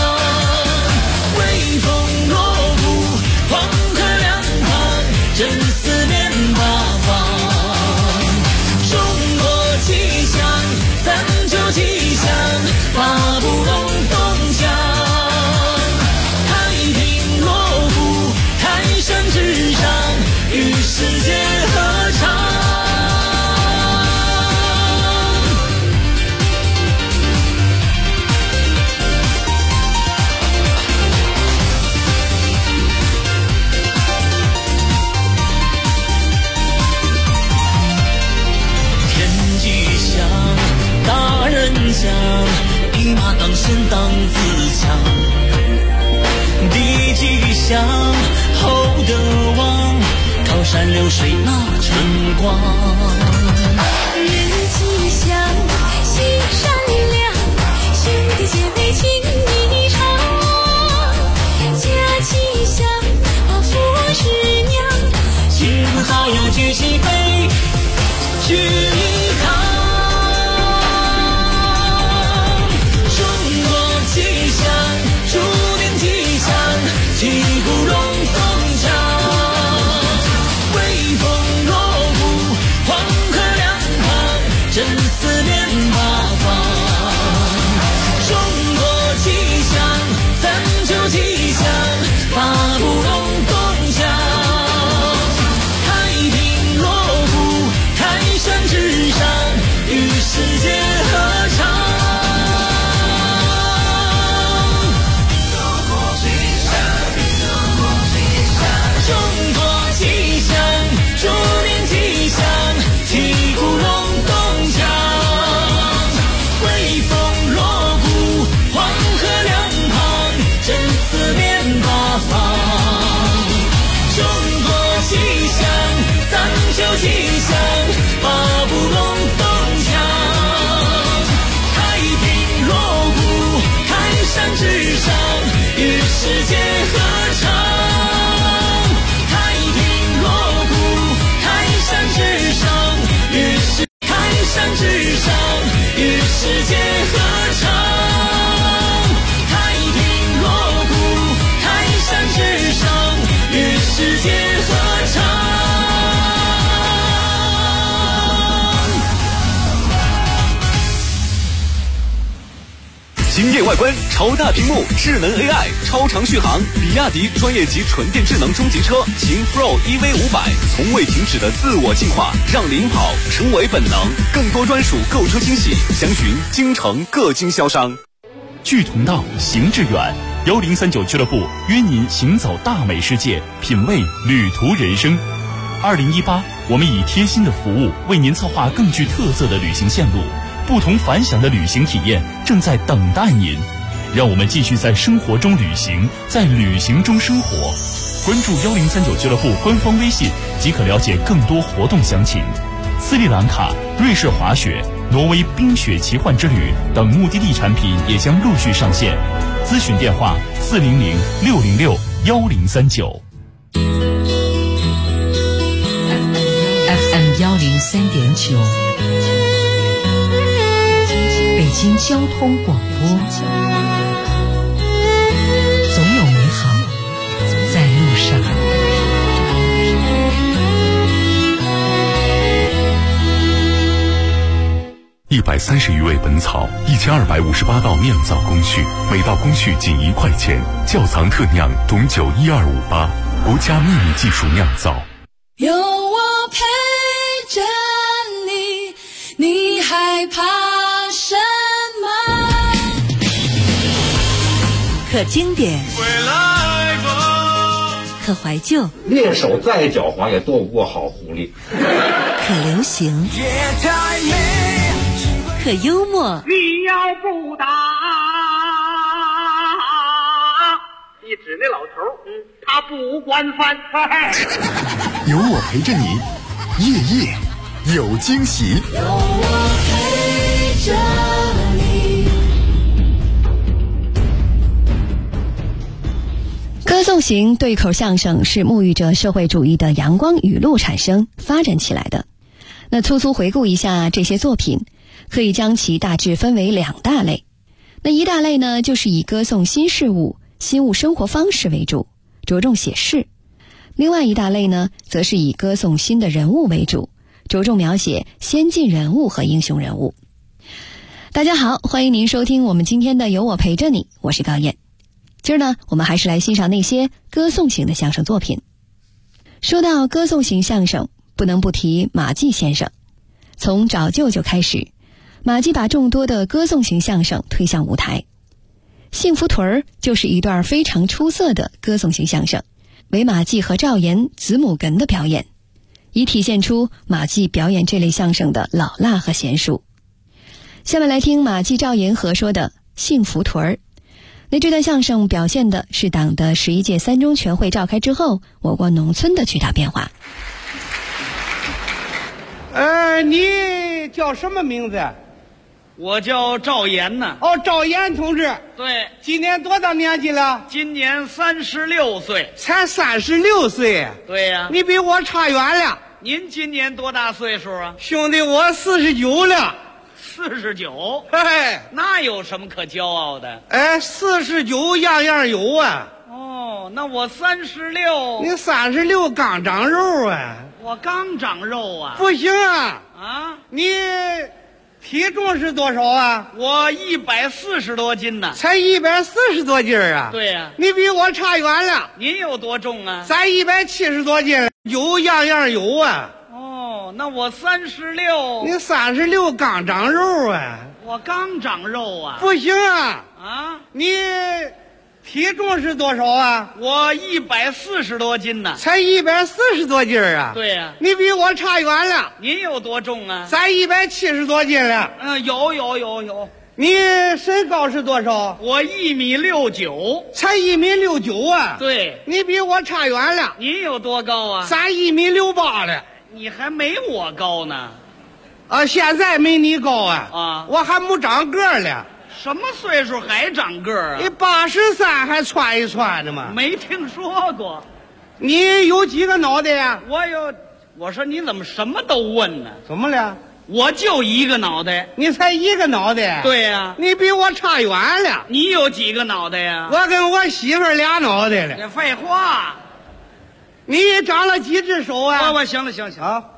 威风锣鼓，黄河两旁，真四面八方，中国吉祥，咱就吉祥，八不隆咚锵，太平锣鼓，泰山之上，与世界合唱。天吉祥，大人讲，一马当先当自强，地吉祥，厚德旺，高山流水纳春光， 人吉祥，心善良，兄弟姐妹情谊长，家吉祥，福是娘， 亲朋好友举起杯，聚一堂，中国吉祥，猪年吉祥，旗鼓隆咚锵，威风锣鼓，黄河两旁，真四面八方，中国吉祥，咱就吉祥，八不隆咚锵，太平锣鼓，泰山之外观，超大屏幕，智能 AI， 超长续航。比亚迪专业级纯电智能中级车秦 Pro EV500，从未停止的自我进化，让领跑成为本能。更多专属购车惊喜，详询京城各经销商。 聚同道，行致远。1039俱乐部约您行走大美世界，品味旅途人生。2018，我们以贴心的服务为您策划更具特色的旅行线路，不同凡响的旅行体验正在等待您。让我们继续在生活中旅行，在旅行中生活。关注1039俱乐部官方微信即可了解更多活动详情。斯里兰卡、瑞士滑雪、挪威冰雪奇幻之旅等目的地产品也将陆续上线。咨询电话400-606-1039。 FM 103.9，北京交通广播。总有美好在路上。 130余味本草，1258道酿造工序，每道工序仅1块钱。窖藏特酿董酒12588，国家秘密技术酿造。 有我陪着你，你害怕什么？ 可经典，可怀旧， 猎手再狡猾也斗不过好狐狸。 可流行，可幽默。 你要不打，你指那老头，他不惯犯。 有我陪着你，夜夜有惊喜。 有我陪着你。 歌颂型对口相声是沐浴着社会主义的阳光雨露产生发展起来的。那粗粗回顾一下这些作品，可以将其大致分为2大类。那一大类呢，就是以歌颂新事物、新物生活方式为主，着重写事；另外一大类呢，则是以歌颂新的人物为主，着重描写先进人物和英雄人物。大家好，欢迎您收听我们今天的有我陪着你，我是高燕。今儿呢，我们还是来欣赏那些歌颂型的相声作品。说到歌颂型相声，不能不提马季先生。从找舅舅开始，马季把众多的歌颂型相声推向舞台。幸福屯儿就是一段非常出色的歌颂型相声，为马季和赵岩子母哏的表演，以体现出马季表演这类相声的老辣和娴熟。下面来听马季赵岩合说的幸福屯儿。那这段相声表现的是党的11届3中全会召开之后，我国农村的巨大变化。 你叫什么名字？ 我叫赵岩呢。 哦，赵岩同志。 对， 今年多大年纪了？ 今年36岁。 才36岁？ 对呀。 你比我差远了。 您今年多大岁数啊？ 兄弟，我49了。 49？ 哎， 那有什么可骄傲的 ？49样样有啊。 哦，那我36。 你36刚长肉啊。 我刚长肉啊。 不行啊。 啊？ 你体重是多少啊？ 我140多斤呢。 才140多斤啊？ 对呀。 你比我差远了。 您有多重啊？ 咱170多斤，有样样有啊。 哦，那我36。 你36刚长肉啊。 我刚长肉啊。 不行啊。 啊？ 你体重是多少啊？ 我140多斤呢。 才140多斤啊？ 对呀。 你比我差远了。 您有多重啊？ 咱170多斤了。 有。 你身高是多少？ 我1.69米。 才1.69米啊？ 对。 你比我差远了。 您有多高啊？ 咱1.68米了。 你还没我高呢。 现在没你高啊。 啊， 我还没长个儿了。 什么岁数还长个儿啊？ 你83还穿一穿的吗？ 没听说过。 你有几个脑袋呀？ 我说你怎么什么都问呢？ 怎么了？ 我就一个脑袋。 你才一个脑袋？ 对呀。 你比我差远了。 你有几个脑袋呀？ 我跟我媳妇儿俩脑袋了。 这废话。 你长了几只手啊？ 行了啊！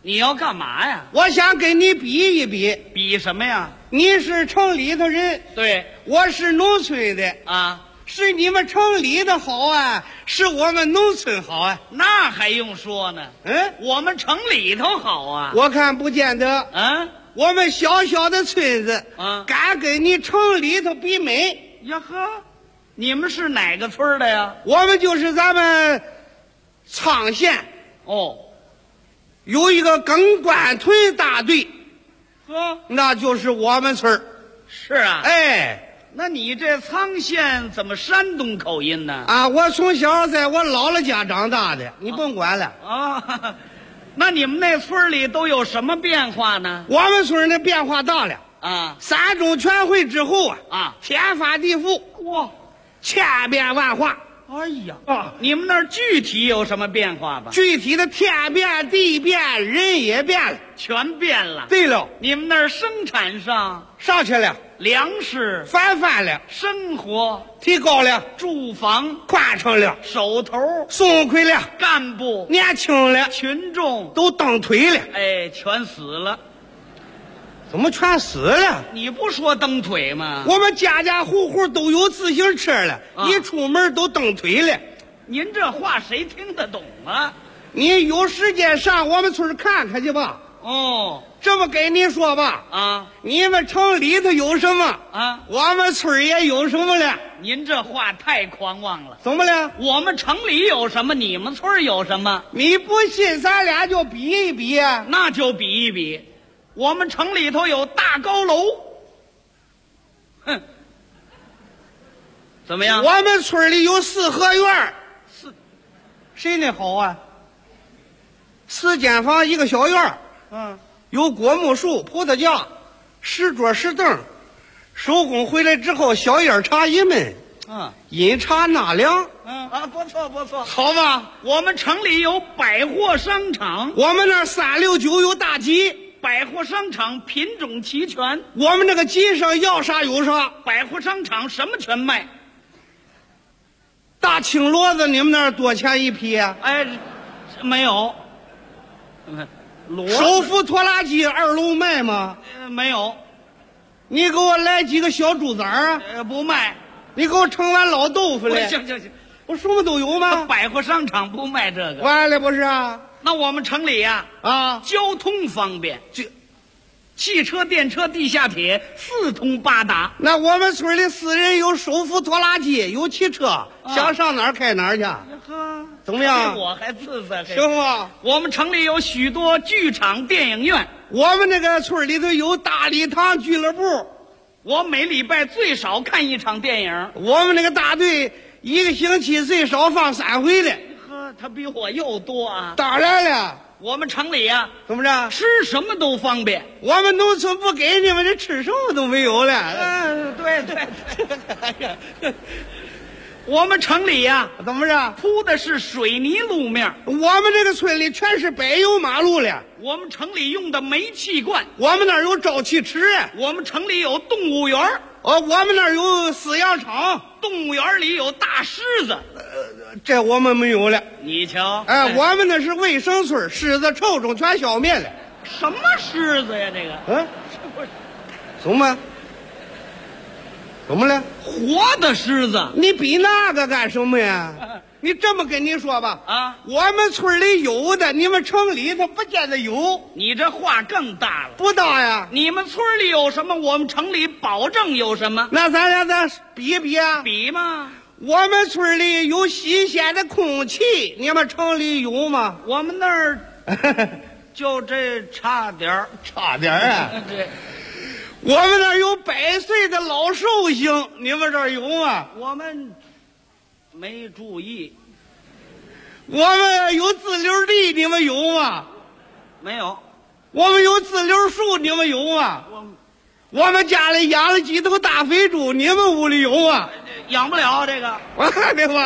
你要干嘛呀？ 我想跟你比一比。 比什么呀？ 你是城里头人， 对， 我是农村的啊。 是你们城里的好啊，是我们农村好啊？ 那还用说呢？我们城里头好啊。 我看不见得。我们小小的村子，敢跟你城里头比美呀呵？你们是哪个村的呀？ 我们就是咱们沧县哦， 有一个耿官屯大队， 呵， 那就是我们村。 是啊， 哎。 那你这沧县怎么山东口音呢？ 啊，我从小在我姥姥家长大的，你甭管了啊。那你们那村里都有什么变化呢？ 我们村的变化大了啊！ 三中全会之后啊， 天翻地覆， 哇， 千变万化。 哎呀啊！你们那儿具体有什么变化吧？ 具体的天变地变，人也变了， 全变了。 对了， 你们那儿生产上上去了， 粮食翻了， 生活提高了， 住房宽敞了， 手头松快了， 干部年轻了， 群众都蹬腿了。 哎，全死了。 怎么全死了？ 你不说蹬腿吗？ 我们家家户户都有自行车了，一出门都蹬腿了。 您这话谁听得懂啊？ 你有时间上我们村看看去吧。 哦， 这么跟你说吧， 啊， 你们城里头有什么啊， 我们村也有什么了。 您这话太狂妄了。 怎么了？ 我们城里有什么，你们村有什么？ 你不信，咱俩就比一比啊。 那就比一比。我们城里头有大高楼，哼，怎么样？ 我们村里有四合院，谁那好啊？4间房一个小院，有果木树、葡萄架、石桌石凳，收工回来之后小烟茶一闷，饮茶纳凉， 不错不错， 好吧？ 我们城里有百货商场， 我们那369有大集。 百货商场品种齐全， 我们那个集上要啥有啥。 百货商场什么全卖。 大青骡子你们那儿多钱一匹啊？ 哎，没有。 手扶拖拉机2楼卖吗？ 没有。 你给我来几个小猪崽儿啊？ 不卖。 你给我盛碗老豆腐来。 行， 我什么都有吗？ 百货商场不卖这个。 完了不是啊？ 那我们城里呀，交通方便，汽车、电车、地下铁4通8达。 那我们村里私人有手扶拖拉机，有汽车，想上哪儿开哪儿去。怎么样？ 我还自在行吗？ 我们城里有许多剧场、电影院。 我们那个村里头有大礼堂俱乐部， 我每礼拜最少看1场电影。 我们那个大队1个星期最少放3回了。 他比我又多啊！ 当然了， 我们城里呀， 怎么着？ 吃什么都方便。 我们农村不给你们，这吃什么都没有了。 对。我们城里呀， 怎么着？ 铺的是水泥路面。 我们这个村里全是柏油马路了。 我们城里用的煤气罐。 我们那儿有沼气池。 我们城里有动物园。 我们那儿有饲养场。 动物园里有大狮子。 这我们没有了。 你瞧， 我们那是卫生村，狮子臭虫全消灭了。 什么狮子呀？这个， 怎么？怎么了？ 活的狮子？ 你比那个干什么呀？你这么跟你说吧，我们村里有的，你们城里头不见得有。 你这话更大了。 不大呀？ 你们村里有什么，我们城里保证有什么。 那咱俩再比一比啊？ 比嘛。 我们村里有新鲜的空气，你们城里有吗？ 我们那儿就这差点儿啊。 对， 我们那儿有100岁的老寿星，你们这儿有吗？ 我们没注意。 我们有自留地，你们有吗？ 没有。 我们有自留树，你们有吗？我们家里养了几头大肥猪，你们屋里有吗？ 养不了这个。 我看见吧，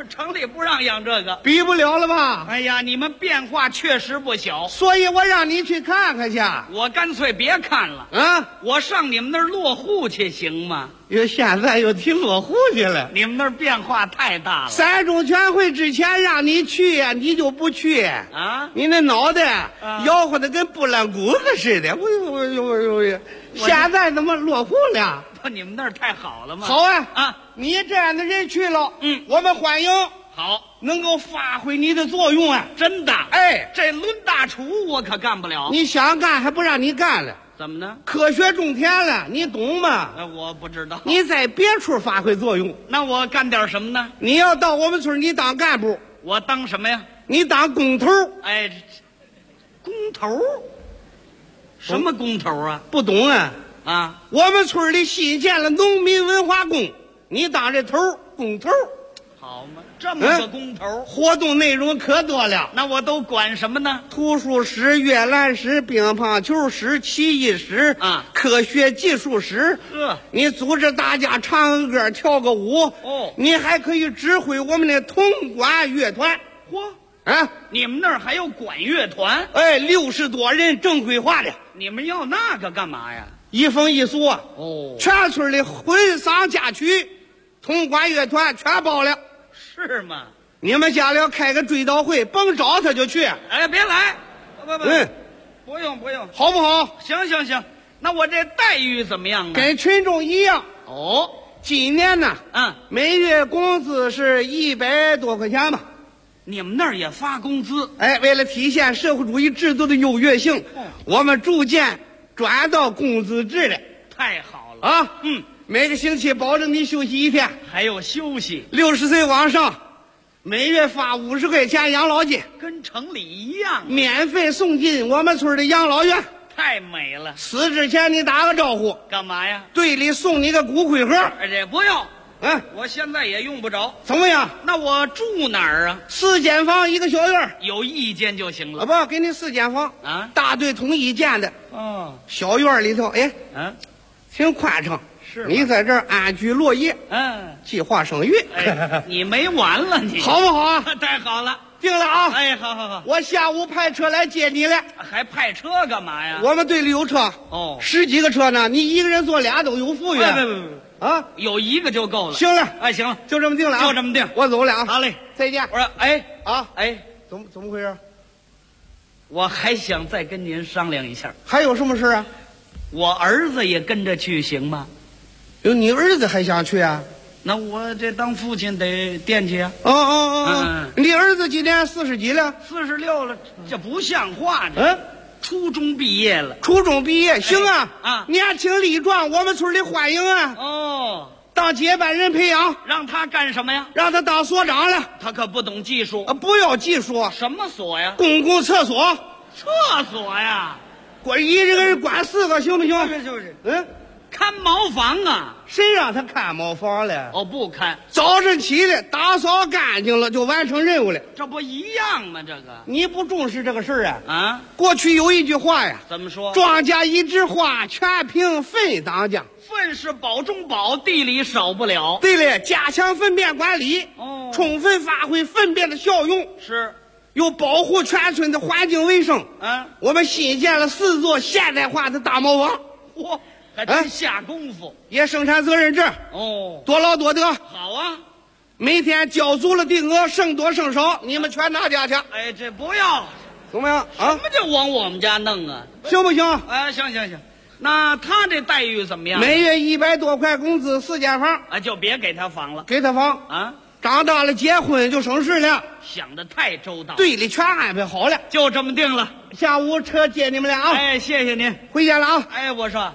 城里不让养这个， 比不了了吧？ 哎呀，你们变化确实不小， 所以我让你去看看去。 我干脆别看了啊！ 我上你们那儿落户去行吗？ 又现在又挺落户去了。 你们那儿变化太大了。 三中全会之前让你去呀，你就不去啊？ 你那脑袋摇晃的跟拨浪鼓子似的。我现在怎么落户了？ 不，你们那儿太好了吗？ 好啊！啊，你这样的人去了，我们欢迎。 好， 能够发挥你的作用啊！ 真的， 哎， 这抡大厨我可干不了。 你想干还不让你干了？ 怎么呢？ 科学种田了，你懂吗？ 我不知道。 你在别处发挥作用， 那我干点什么呢？ 你要到我们村，你当干部。 我当什么呀？ 你当工头。 哎，工头？什么工头啊？ 不懂啊？ 啊， 我们村里新建了农民文化宫，你当这头工头。 好嘛，这么个工头， 活动内容可多了。 那我都管什么呢？ 图书室、阅览室、乒乓球室、棋艺室啊， 科学技术室。你组织大家唱个歌、跳个舞。 哦， 你还可以指挥我们的铜管乐团。 嚯！ 啊， 你们那儿还有管乐团？ 哎，60多人，正规化的。 你们要那个干嘛呀？ 一风一俗啊！ 哦， 全村的婚丧嫁娶，铜管乐团全包了。 是吗？ 你们家里要开个追悼会，甭找他就去。 哎，别来，不用， 好不好？ 行，那我这待遇怎么样呢？ 跟群众一样。 哦， 今年呢，每月工资是100多块钱吧。 你们那儿也发工资？ 哎，为了体现社会主义制度的优越性，我们逐渐转到工资制了。 太好了啊！每个星期保证你休息1天， 还有休息。 60岁往上，每月发50块钱养老金， 跟城里一样， 免费送进我们村的养老院。 太美了！ 死之前你打个招呼， 干嘛呀？ 队里送你个骨灰盒。 这不用，我现在也用不着。 怎么样？ 那我住哪儿啊 ？4间房1个小院， 有一间就行了。 不，给你4间房啊， 大队统一建的。 哦， 小院里头，挺宽敞。 是你在这儿安居乐业，计划生育。 你没完了，你好不好啊？ 太好了， 定了啊！ 哎，好， 我下午派车来接你来。 还派车干嘛呀？ 我们队里有车，10几个车呢，你一个人坐俩都有富裕。 不，有一个就够了。 行了， 行了， 就这么定了啊！ 就这么定， 我走了啊！ 好嘞， 再见。 我说， 怎么回事？ 我还想再跟您商量一下。 还有什么事啊？ 我儿子也跟着去行吗？ 你儿子还想去啊？ 那我这当父亲得惦记啊。 你儿子今年40几了 ？46了，这不像话。初中毕业了。 初中毕业，行啊！年轻力壮，我们村里欢迎啊！ 哦， 当接班人培养。 让他干什么呀？ 让他当所长了。 他可不懂技术。 不要技术。 什么所呀？ 公共厕所。 厕所呀？ 一个人管4个行不行？ 就是。看茅房啊？ 谁让他看茅房了？ 不看。 早晨起来打扫干净了，就完成任务了。 这不一样吗？这个你不重视这个事儿啊？ 过去有一句话呀， 怎么说？ 庄稼一枝花，全凭粪当家。 粪是宝中宝，地里少不了。 对了，加强粪便管理，充分发挥粪便的效用， 是又保护全村的环境卫生。我们新建了4座现代化的大茅房。 嚯！还真下功夫， 也生产责任制。多劳多得。 好啊， 每天交足了定额，剩多剩少你们全拿家去。 这不要， 怎么样？ 什么叫往我们家弄啊？ 行不行？ 行。那他这待遇怎么样？ 每月100多块工资，4间房。 就别给他房了， 给他房啊！ 长大了结婚就省事了。 想得太周到， 队里全安排好了， 就这么定了。 下午车接你们俩啊！ 谢谢您， 回家了啊！ 我说。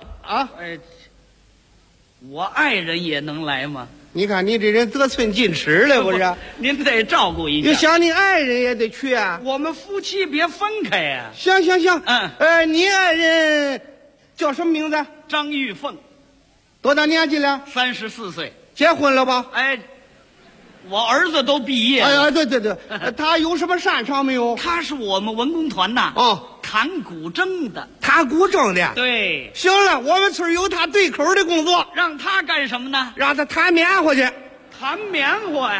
我爱人也能来吗？ 你看你这人得寸进尺了，不是？ 您得照顾一下。 就想你爱人也得去啊。 我们夫妻别分开呀。 行。你爱人叫什么名字？ 张玉凤。 多大年纪了 ？34岁。 结婚了吧？ 我儿子都毕业了。 对，他有什么擅长没有？ 他是我们文工团呐。弹古筝的。 弹古筝的。 对。 行了，我们村有他对口的工作。 让他干什么呢？ 让他弹棉花去。 弹棉花呀？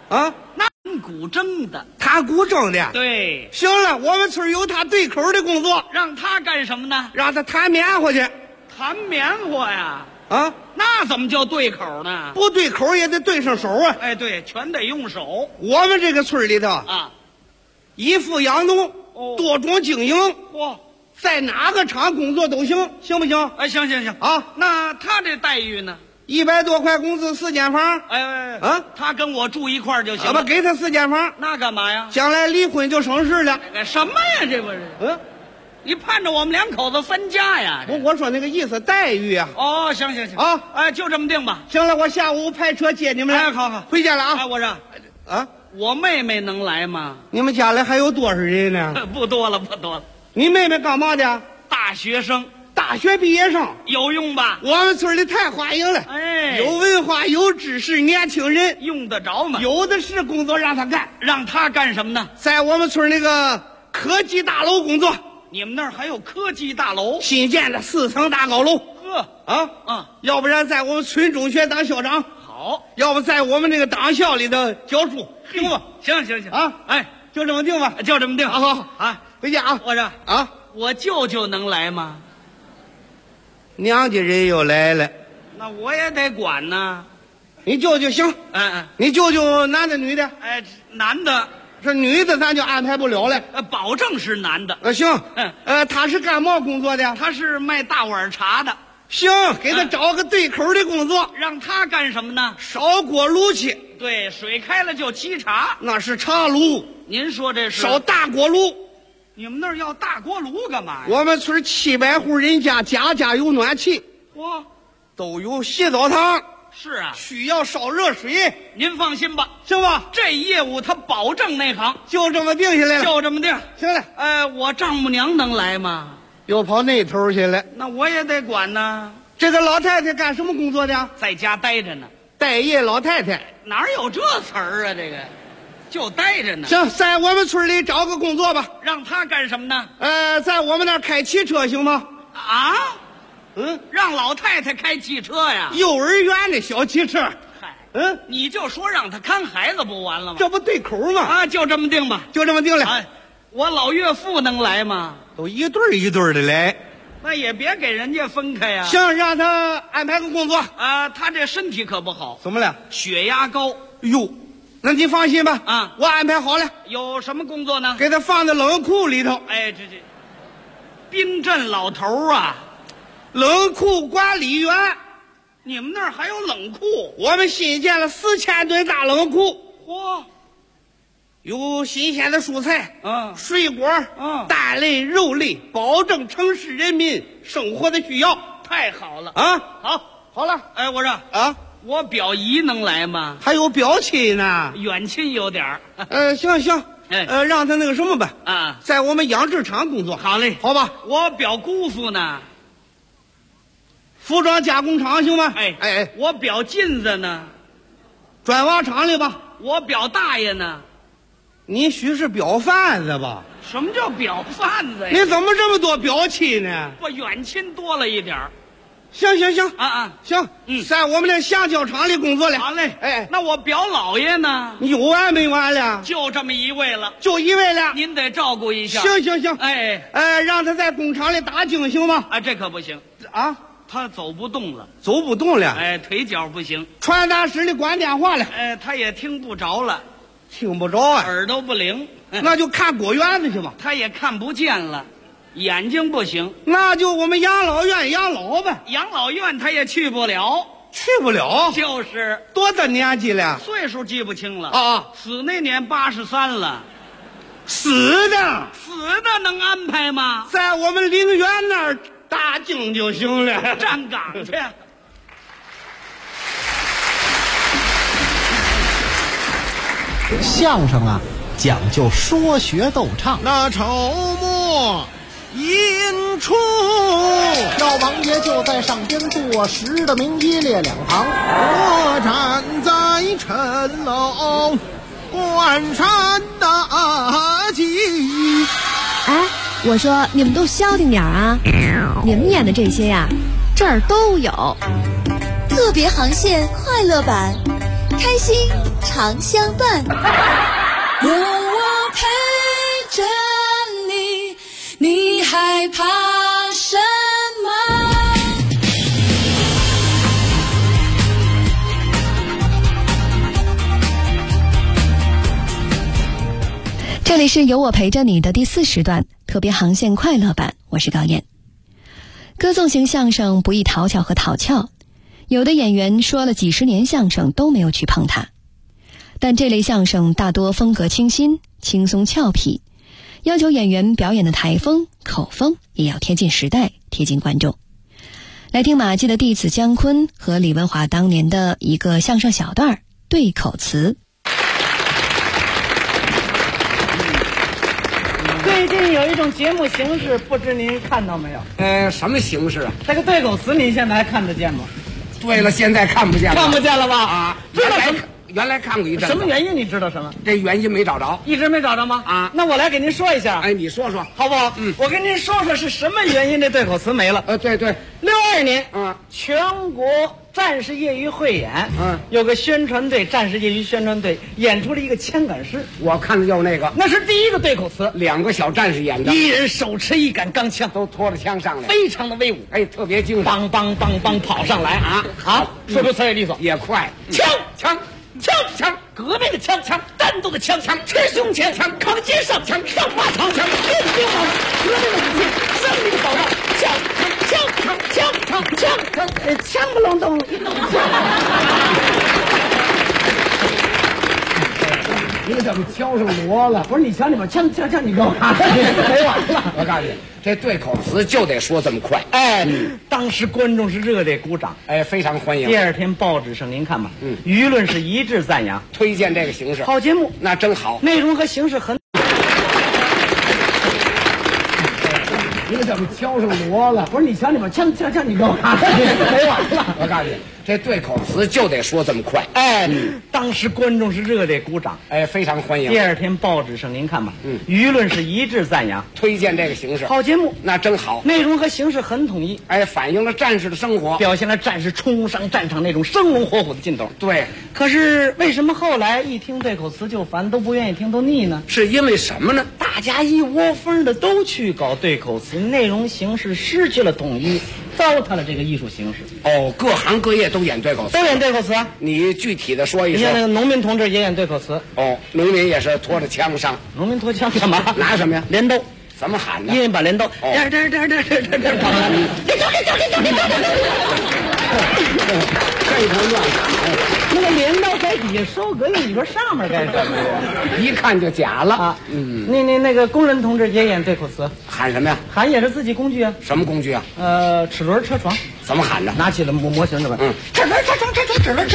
啊， 那古筝的， 弹古筝的。 对， 行了，我们村有他对口的工作， 让他干什么呢？ 让他弹棉花去。 弹棉花呀？ 啊， 那怎么叫对口呢？ 不对口也得对上手啊。 哎，对，全得用手。 我们这个村里头啊， 以富养农，多种经营。 嚯， 在哪个厂工作都行，行不行？ 哎，行行行啊。 那他这待遇呢 ？100多块工资，4间房。 哎， 啊， 他跟我住一块儿就行了。 我给他4间房， 那干嘛呀？ 将来离婚就省事了。 什么呀？这不是？你盼着我们2口子分家呀？ 我说那个意思，待遇啊。 哦，行行行啊， 哎，就这么定吧。 行了，我下午派车接你们来。 哎，好好， 回家了啊。 哎，我说， 啊， 我妹妹能来吗？ 你们家里还有多少人呢？ 不多了，不多了。 你妹妹干嘛的？ 大学生， 大学毕业生， 有用吧？ 我们村里太欢迎了。 哎， 有文化、有知识年轻人用得着吗？ 有的是工作让他干。 让他干什么呢？ 在我们村那个科技大楼工作。 你们那儿还有科技大楼？ 新建的4层大高楼。 呵啊， 要不然在我们村中学当校长， 好； 要不在我们这个党校里头教书，行不？ 行行行啊！ 哎， 就这么定吧， 就这么定。 好啊， 回家啊！ 我说啊， 我舅舅能来吗？ 娘家人又来了， 那我也得管呢。 你舅舅行，你舅舅男的女的？ 哎，男的。 这女的咱就安排不了了， 保证是男的。 行，他是干嘛工作的？ 他是卖大碗茶的。 行，给他找个对口的工作。 让他干什么呢？ 烧锅炉去。 对，水开了就沏茶。 那是茶炉。 您说这是烧大锅炉？ 你们那儿要大锅炉干嘛呀？ 我们村700户人家，家家有暖气， 嚯， 都有洗澡堂。 是啊， 需要烧热水， 您放心吧， 行吧？ 这业务他保证内行， 就这么定下来了， 就这么定。 行了， 我丈母娘能来吗？ 又跑那头去了， 那我也得管呢。 这个老太太干什么工作的？ 在家待着呢。 待业老太太哪有这词儿啊？这个就待着呢。 行，在我们村里找个工作吧。 让他干什么呢？ 在我们那儿开汽车行吗？ 啊？让老太太开汽车呀？ 幼儿园的小汽车。 嗨，你就说让他看孩子不完了吗？ 这不对口吗？ 啊，就这么定吧， 就这么定了。 我老岳父能来吗？ 都一对一对的来， 那也别给人家分开呀。 行，让他安排个工作。 他这身体可不好。 怎么了？ 血压高。 哟，那你放心吧。 啊， 我安排好了。 有什么工作呢？ 给他放在冷库里头。 哎，这冰镇老头啊。 冷库管理员， 你们那儿还有冷库？ 我们新建了4000吨大冷库。 嚯， 有新鲜的蔬菜，水果，蛋类、肉类，保证城市人民生活的需要。 太好了啊！好了。 哎，我说啊， 我表姨能来吗？ 还有表亲呢， 远亲有点儿。 行，让他那个什么吧，在我们养殖场工作。 好嘞， 好吧。 我表姑父呢？ 服装加工厂行吗？ 哎，我表妗子呢？ 砖瓦厂里吧。 我表大爷呢？ 你许是表贩子吧？ 什么叫表贩子呀？ 你怎么这么多表亲呢？ 我远亲多了一点儿。 行，行，在我们这橡胶厂里工作了。 好嘞，那我表老爷呢？ 你有完没完了？ 就这么一位了， 就一位了。 您得照顾一下。 行， 让他在工厂里打更行吗？ 这可不行啊。 他走不动了，腿脚不行。 传达室里关电话了， 他也听不着了，耳朵不灵， 那就看果园子去吧。 他也看不见了，眼睛不行， 那就我们养老院养老呗。 养老院他也去不了，就是多大年纪了？ 岁数记不清了啊。 死那年83了， 死的能安排吗？ 在我们陵园那儿。打更就行了， 站岗去。 相声啊，讲究说学逗唱。 那筹末引出， 赵王爷就在上边坐实的名一列两旁， 我站在城楼观山大计。 哎，我说你们都消停点啊！你们演的这些呀，这儿都有。 特别航线快乐版，开心常相伴。 有我陪着你，你害怕什么？ 这里是有我陪着你的第4时段特别航线快乐版，我是高燕。歌颂型相声不易讨巧和讨俏，有的演员说了几十年相声都没有去碰它，但这类相声大多风格清新、轻松俏皮，要求演员表演的台风、口风也要贴近时代、贴近观众。来听马季的弟子姜昆和李文华当年的一个相声小段对口词。 最近有一种节目形式，不知您看到没有？ 什么形式啊？ 这个对口词您现在还看得见吗？ 对了，现在看不见了。 看不见了吧？ 啊，原来看过一阵子。 什么原因？你知道什么？ 这原因没找着， 一直没找着吗？ 啊， 那我来给您说一下。 哎，你说说好不好？我跟您说说是什么原因这对口词没了。 对对 ，62年，全国战士业余汇演，有个宣传队，战士业余宣传队演出了一个枪杆诗。 我看的就是那个， 那是第一个对口词 ，2个小战士演的， 一人手持一杆钢枪， 都拖着枪上来， 非常的威武， 哎，特别精神， 梆梆梆梆跑上来说出词也利索， 也快， 枪，革命的枪，战斗的枪，吃胸前，扛肩上，上马场，练兵马，革命的武器，胜利的保障，枪不隆咚， 你怎么敲上锣了？ 不是你瞧你把枪，你给我看，没完了。 我告诉你，这对口词就得说这么快。 当时观众是热烈鼓掌， 非常欢迎。 第二天报纸上您看吧，舆论是一致赞扬， 推荐这个形式， 好节目， 那真好， 内容和形式很。 你怎么敲上锣了？ 不是你瞧你把枪，你给我看，没完了。 我告诉你，这对口词就得说这么快。 当时观众是热烈鼓掌， 非常欢迎。 第二天报纸上您看吧，舆论是一致赞扬， 推荐这个形式， 好节目， 那真好， 内容和形式很统一， 反映了战士的生活， 表现了战士冲上战场那种生龙活虎的劲头。 对， 可是为什么后来一听对口词就烦，都不愿意听，都腻呢？ 是因为什么呢？ 大家一窝蜂的都去搞对口词，内容形式失去了统一，糟蹋了这个艺术形式。 各行各业都演对口词， 都演对口词啊！ 你具体的说一说。 你看那个农民同志也演对口词。 农民也是拖着枪上。 农民拖枪干嘛？ 拿什么呀？ 镰刀。 怎么喊的？ 一人把镰刀。这一通乱喊。 那个镰刀在底下收割用，你说上面干什么呀？ 一看就假了啊！ 那个工人同志也演对口词， 喊什么呀？ 喊也是自己工具啊。 什么工具啊？ 齿轮车床。 怎么喊的？ 拿起了模型的吧。齿轮车床，齿轮。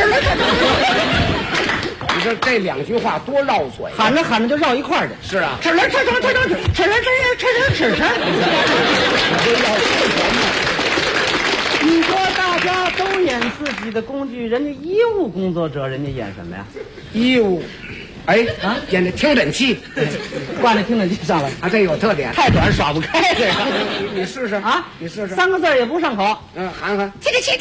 你说这2句话多绕嘴， 喊着就绕一块儿去。 是啊， 齿轮车床，齿轮。你说大家都演自己的工具，人家医务工作者，人家演什么呀？ 医务，演这听诊器， 挂那听诊器上来啊，这有特点， 太短耍不开这个。 你试试啊，你试试， 3个字也不上口。 喊听诊器。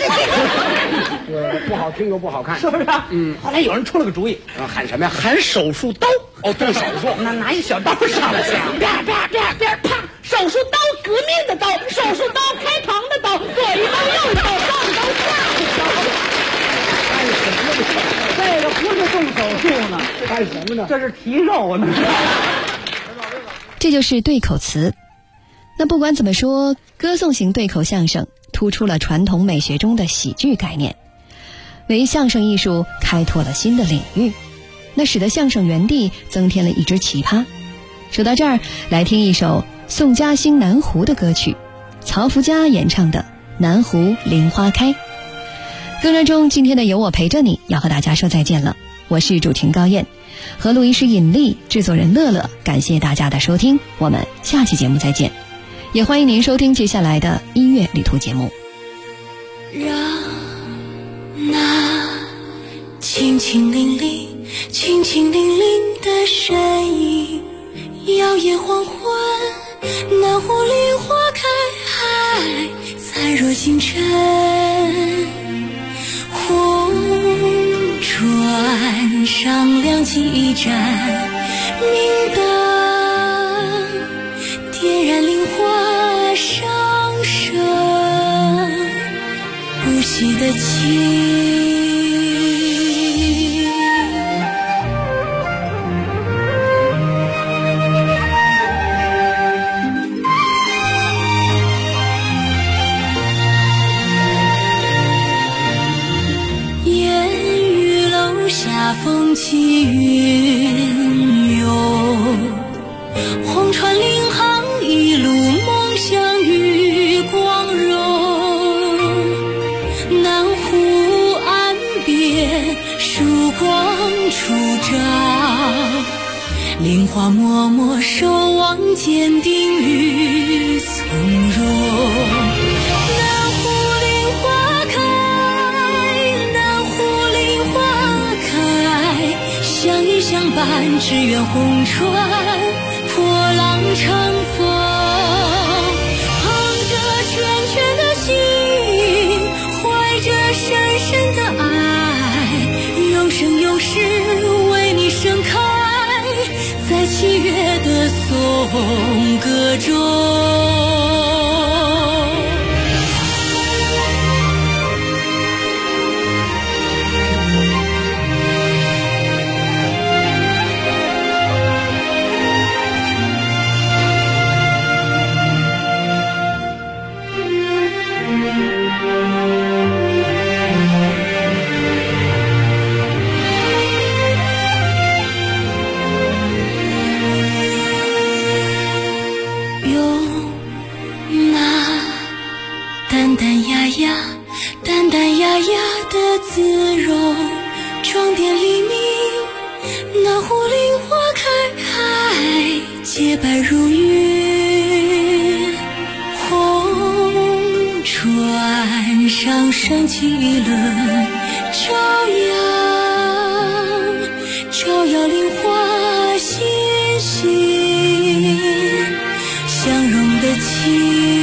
不好听又不好看， 是不是？后来有人出了个主意， 喊什么呀？ 喊手术刀。 动手术， 拿一小刀上来，啪，手术刀，革命的刀，手术刀，开膛的刀，左一刀，右一刀，上刀，下一刀。这个不是动手术呢， 干什么呢？ 这是提肉呢。 这就是对口词。那不管怎么说，歌颂型对口相声突出了传统美学中的喜剧概念，为相声艺术开拓了新的领域，那使得相声园地增添了一支奇葩。说到这儿，来听一首宋嘉兴南湖的歌曲，曹福家演唱的《南湖梨花开》。歌声中，今天的有我陪着你要和大家说再见了，我是主持人高燕，和录音师尹丽，制作人乐乐，感谢大家的收听，我们下期节目再见，也欢迎您收听接下来的音乐旅途节目。 让那轻轻伶俐的身影摇曳黄昏，南湖梨花开，还灿若星辰，红船几盏明灯，点燃灵花上升不息的情。风起云涌，红船领航，一路梦想与光荣。南湖岸边，曙光初照，莲花默默守望，坚定与从容。相伴，只愿红船破浪乘风，捧着圈圈的心，怀着深深的爱，有生有世为你盛开，在七月的颂歌中。自容装点黎明，那湖灵花开，洁白如云。红船上升起轮朝阳，照耀灵花欣欣相融的情。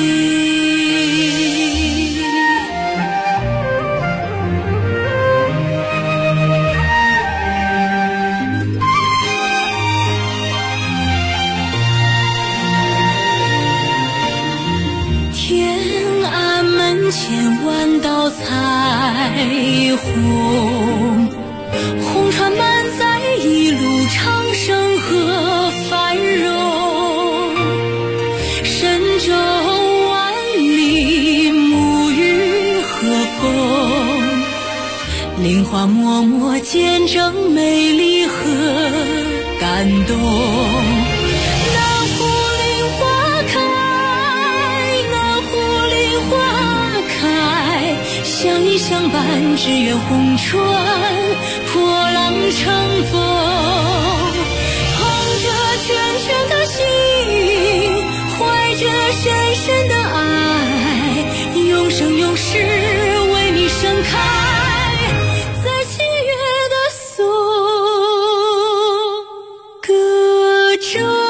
红船满载，一路长生和繁荣。神州万里，沐浴和风。莲花默默见证美丽和感动。南湖梨花开，南湖梨花开，相依相伴，只愿红船破浪乘风，捧着圈圈的心，怀着深深的爱，永生永世为你盛开，在七月的颂歌中。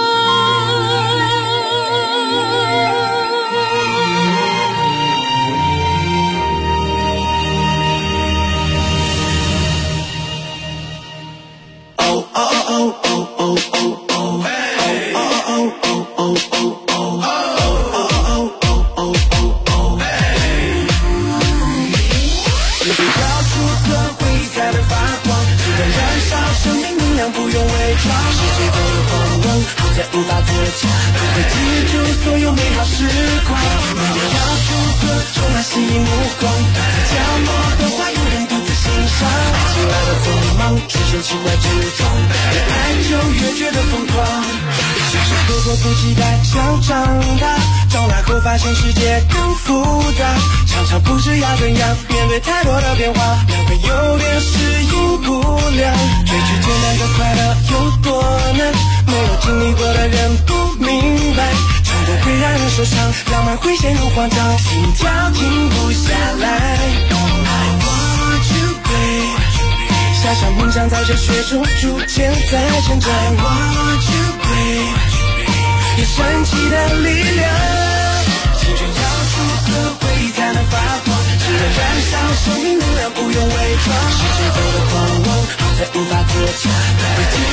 无法自洽，会记住所有美好时光。要出色，充满吸引目光。角落的花，有人独自欣赏。爱情来的匆忙，出现奇怪之状，越爱就越觉得疯狂。小时候多不期待，想长大，长大后发现世界更复杂。常常不知要怎样面对太多的变化，两个有点适应不良。追求简单的快乐有多难？没有经历过的人不明白，冲动会让人受伤，浪漫会陷入慌张，心跳停不下来。I want you, babe， 小小梦想在这雪中逐渐在成长。I want you, babe， 有神奇的力量。青春要出色，回忆才能发光，只能燃烧生命能量，不用伪装。时间走得狂妄，好在无法自洽。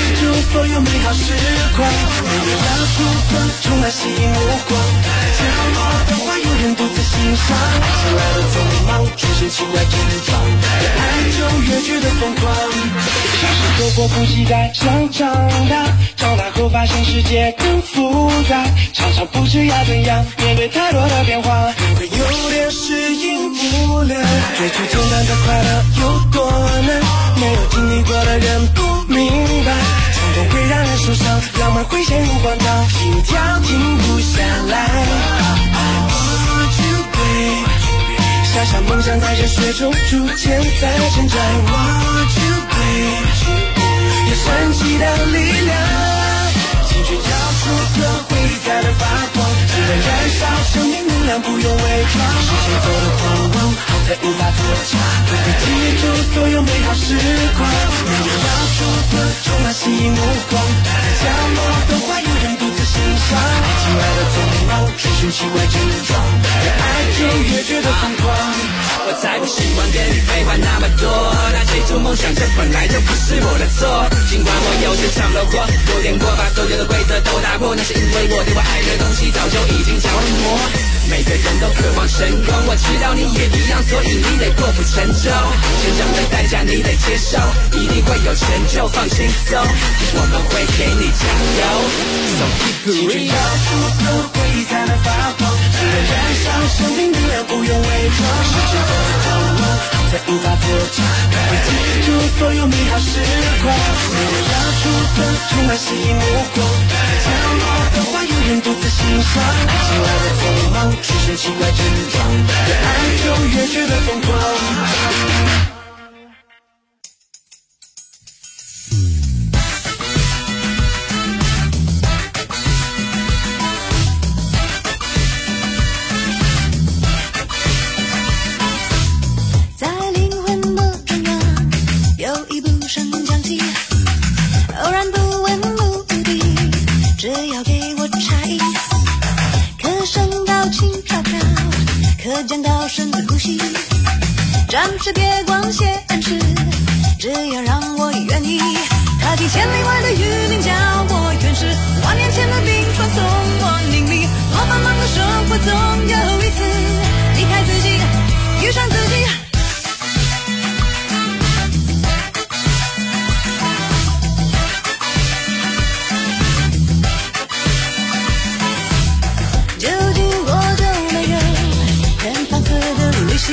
好时光，没有要出风，充满吸引目光。角落的花，有人独自欣赏。爱情来的匆忙，出现情外症状，越爱就越觉得疯狂。小时候过不期待想长大，长大后发现世界更复杂，常常不知要怎样面对太多的变化，会有点适应不了。追求简单的快乐有多难，没有经历过的人不明白，冲动会让人受伤，浪漫会陷入荒唐，心跳停不下来。小小梦想在热血中逐渐在成长。Want you babe， 有神奇的力量，青春交出色，回忆才能发光，只能燃烧生命能量，不用伪装。时间走得狂妄，好在无法作假，我会记住所有美好时光。没有要出色，充满吸引目光，在角落的花，有人独自欣赏。爱情来的匆忙，出现奇怪症状，越爱就越觉得疯狂。我才不希望跟你废话那么多，那追逐梦想这本来就不是我的错。尽管我有时闯了祸，有点过，把所有的规则都打破，那是因为我对我爱的东西早就已经着魔。每个人都渴望成功，我知道你也一样，所以你得破釜沉舟。成长的代价你得接受，一定会有成就，放轻松，我们会给你加油。So keep it real， 出色回忆才能发光，只能燃烧生命能量，不用伪装。时间走得狂妄，好在无法作假，会记住所有美好时光。没有要出色，充满吸引目光，角落的花，有人独自欣赏。爱情来的匆忙，出现奇怪症状，越爱就越觉得疯狂。 在灵魂的中央，有一部升降机，偶然不问目的，只要给我差异。可升到轻飘飘，可降到深的呼吸，暂时别光线暗示，只要让我愿意。它体千里外的雨林叫我远视，万年前的冰川送我凝离。我繁忙的生活总有一次离开自己，遇上自己。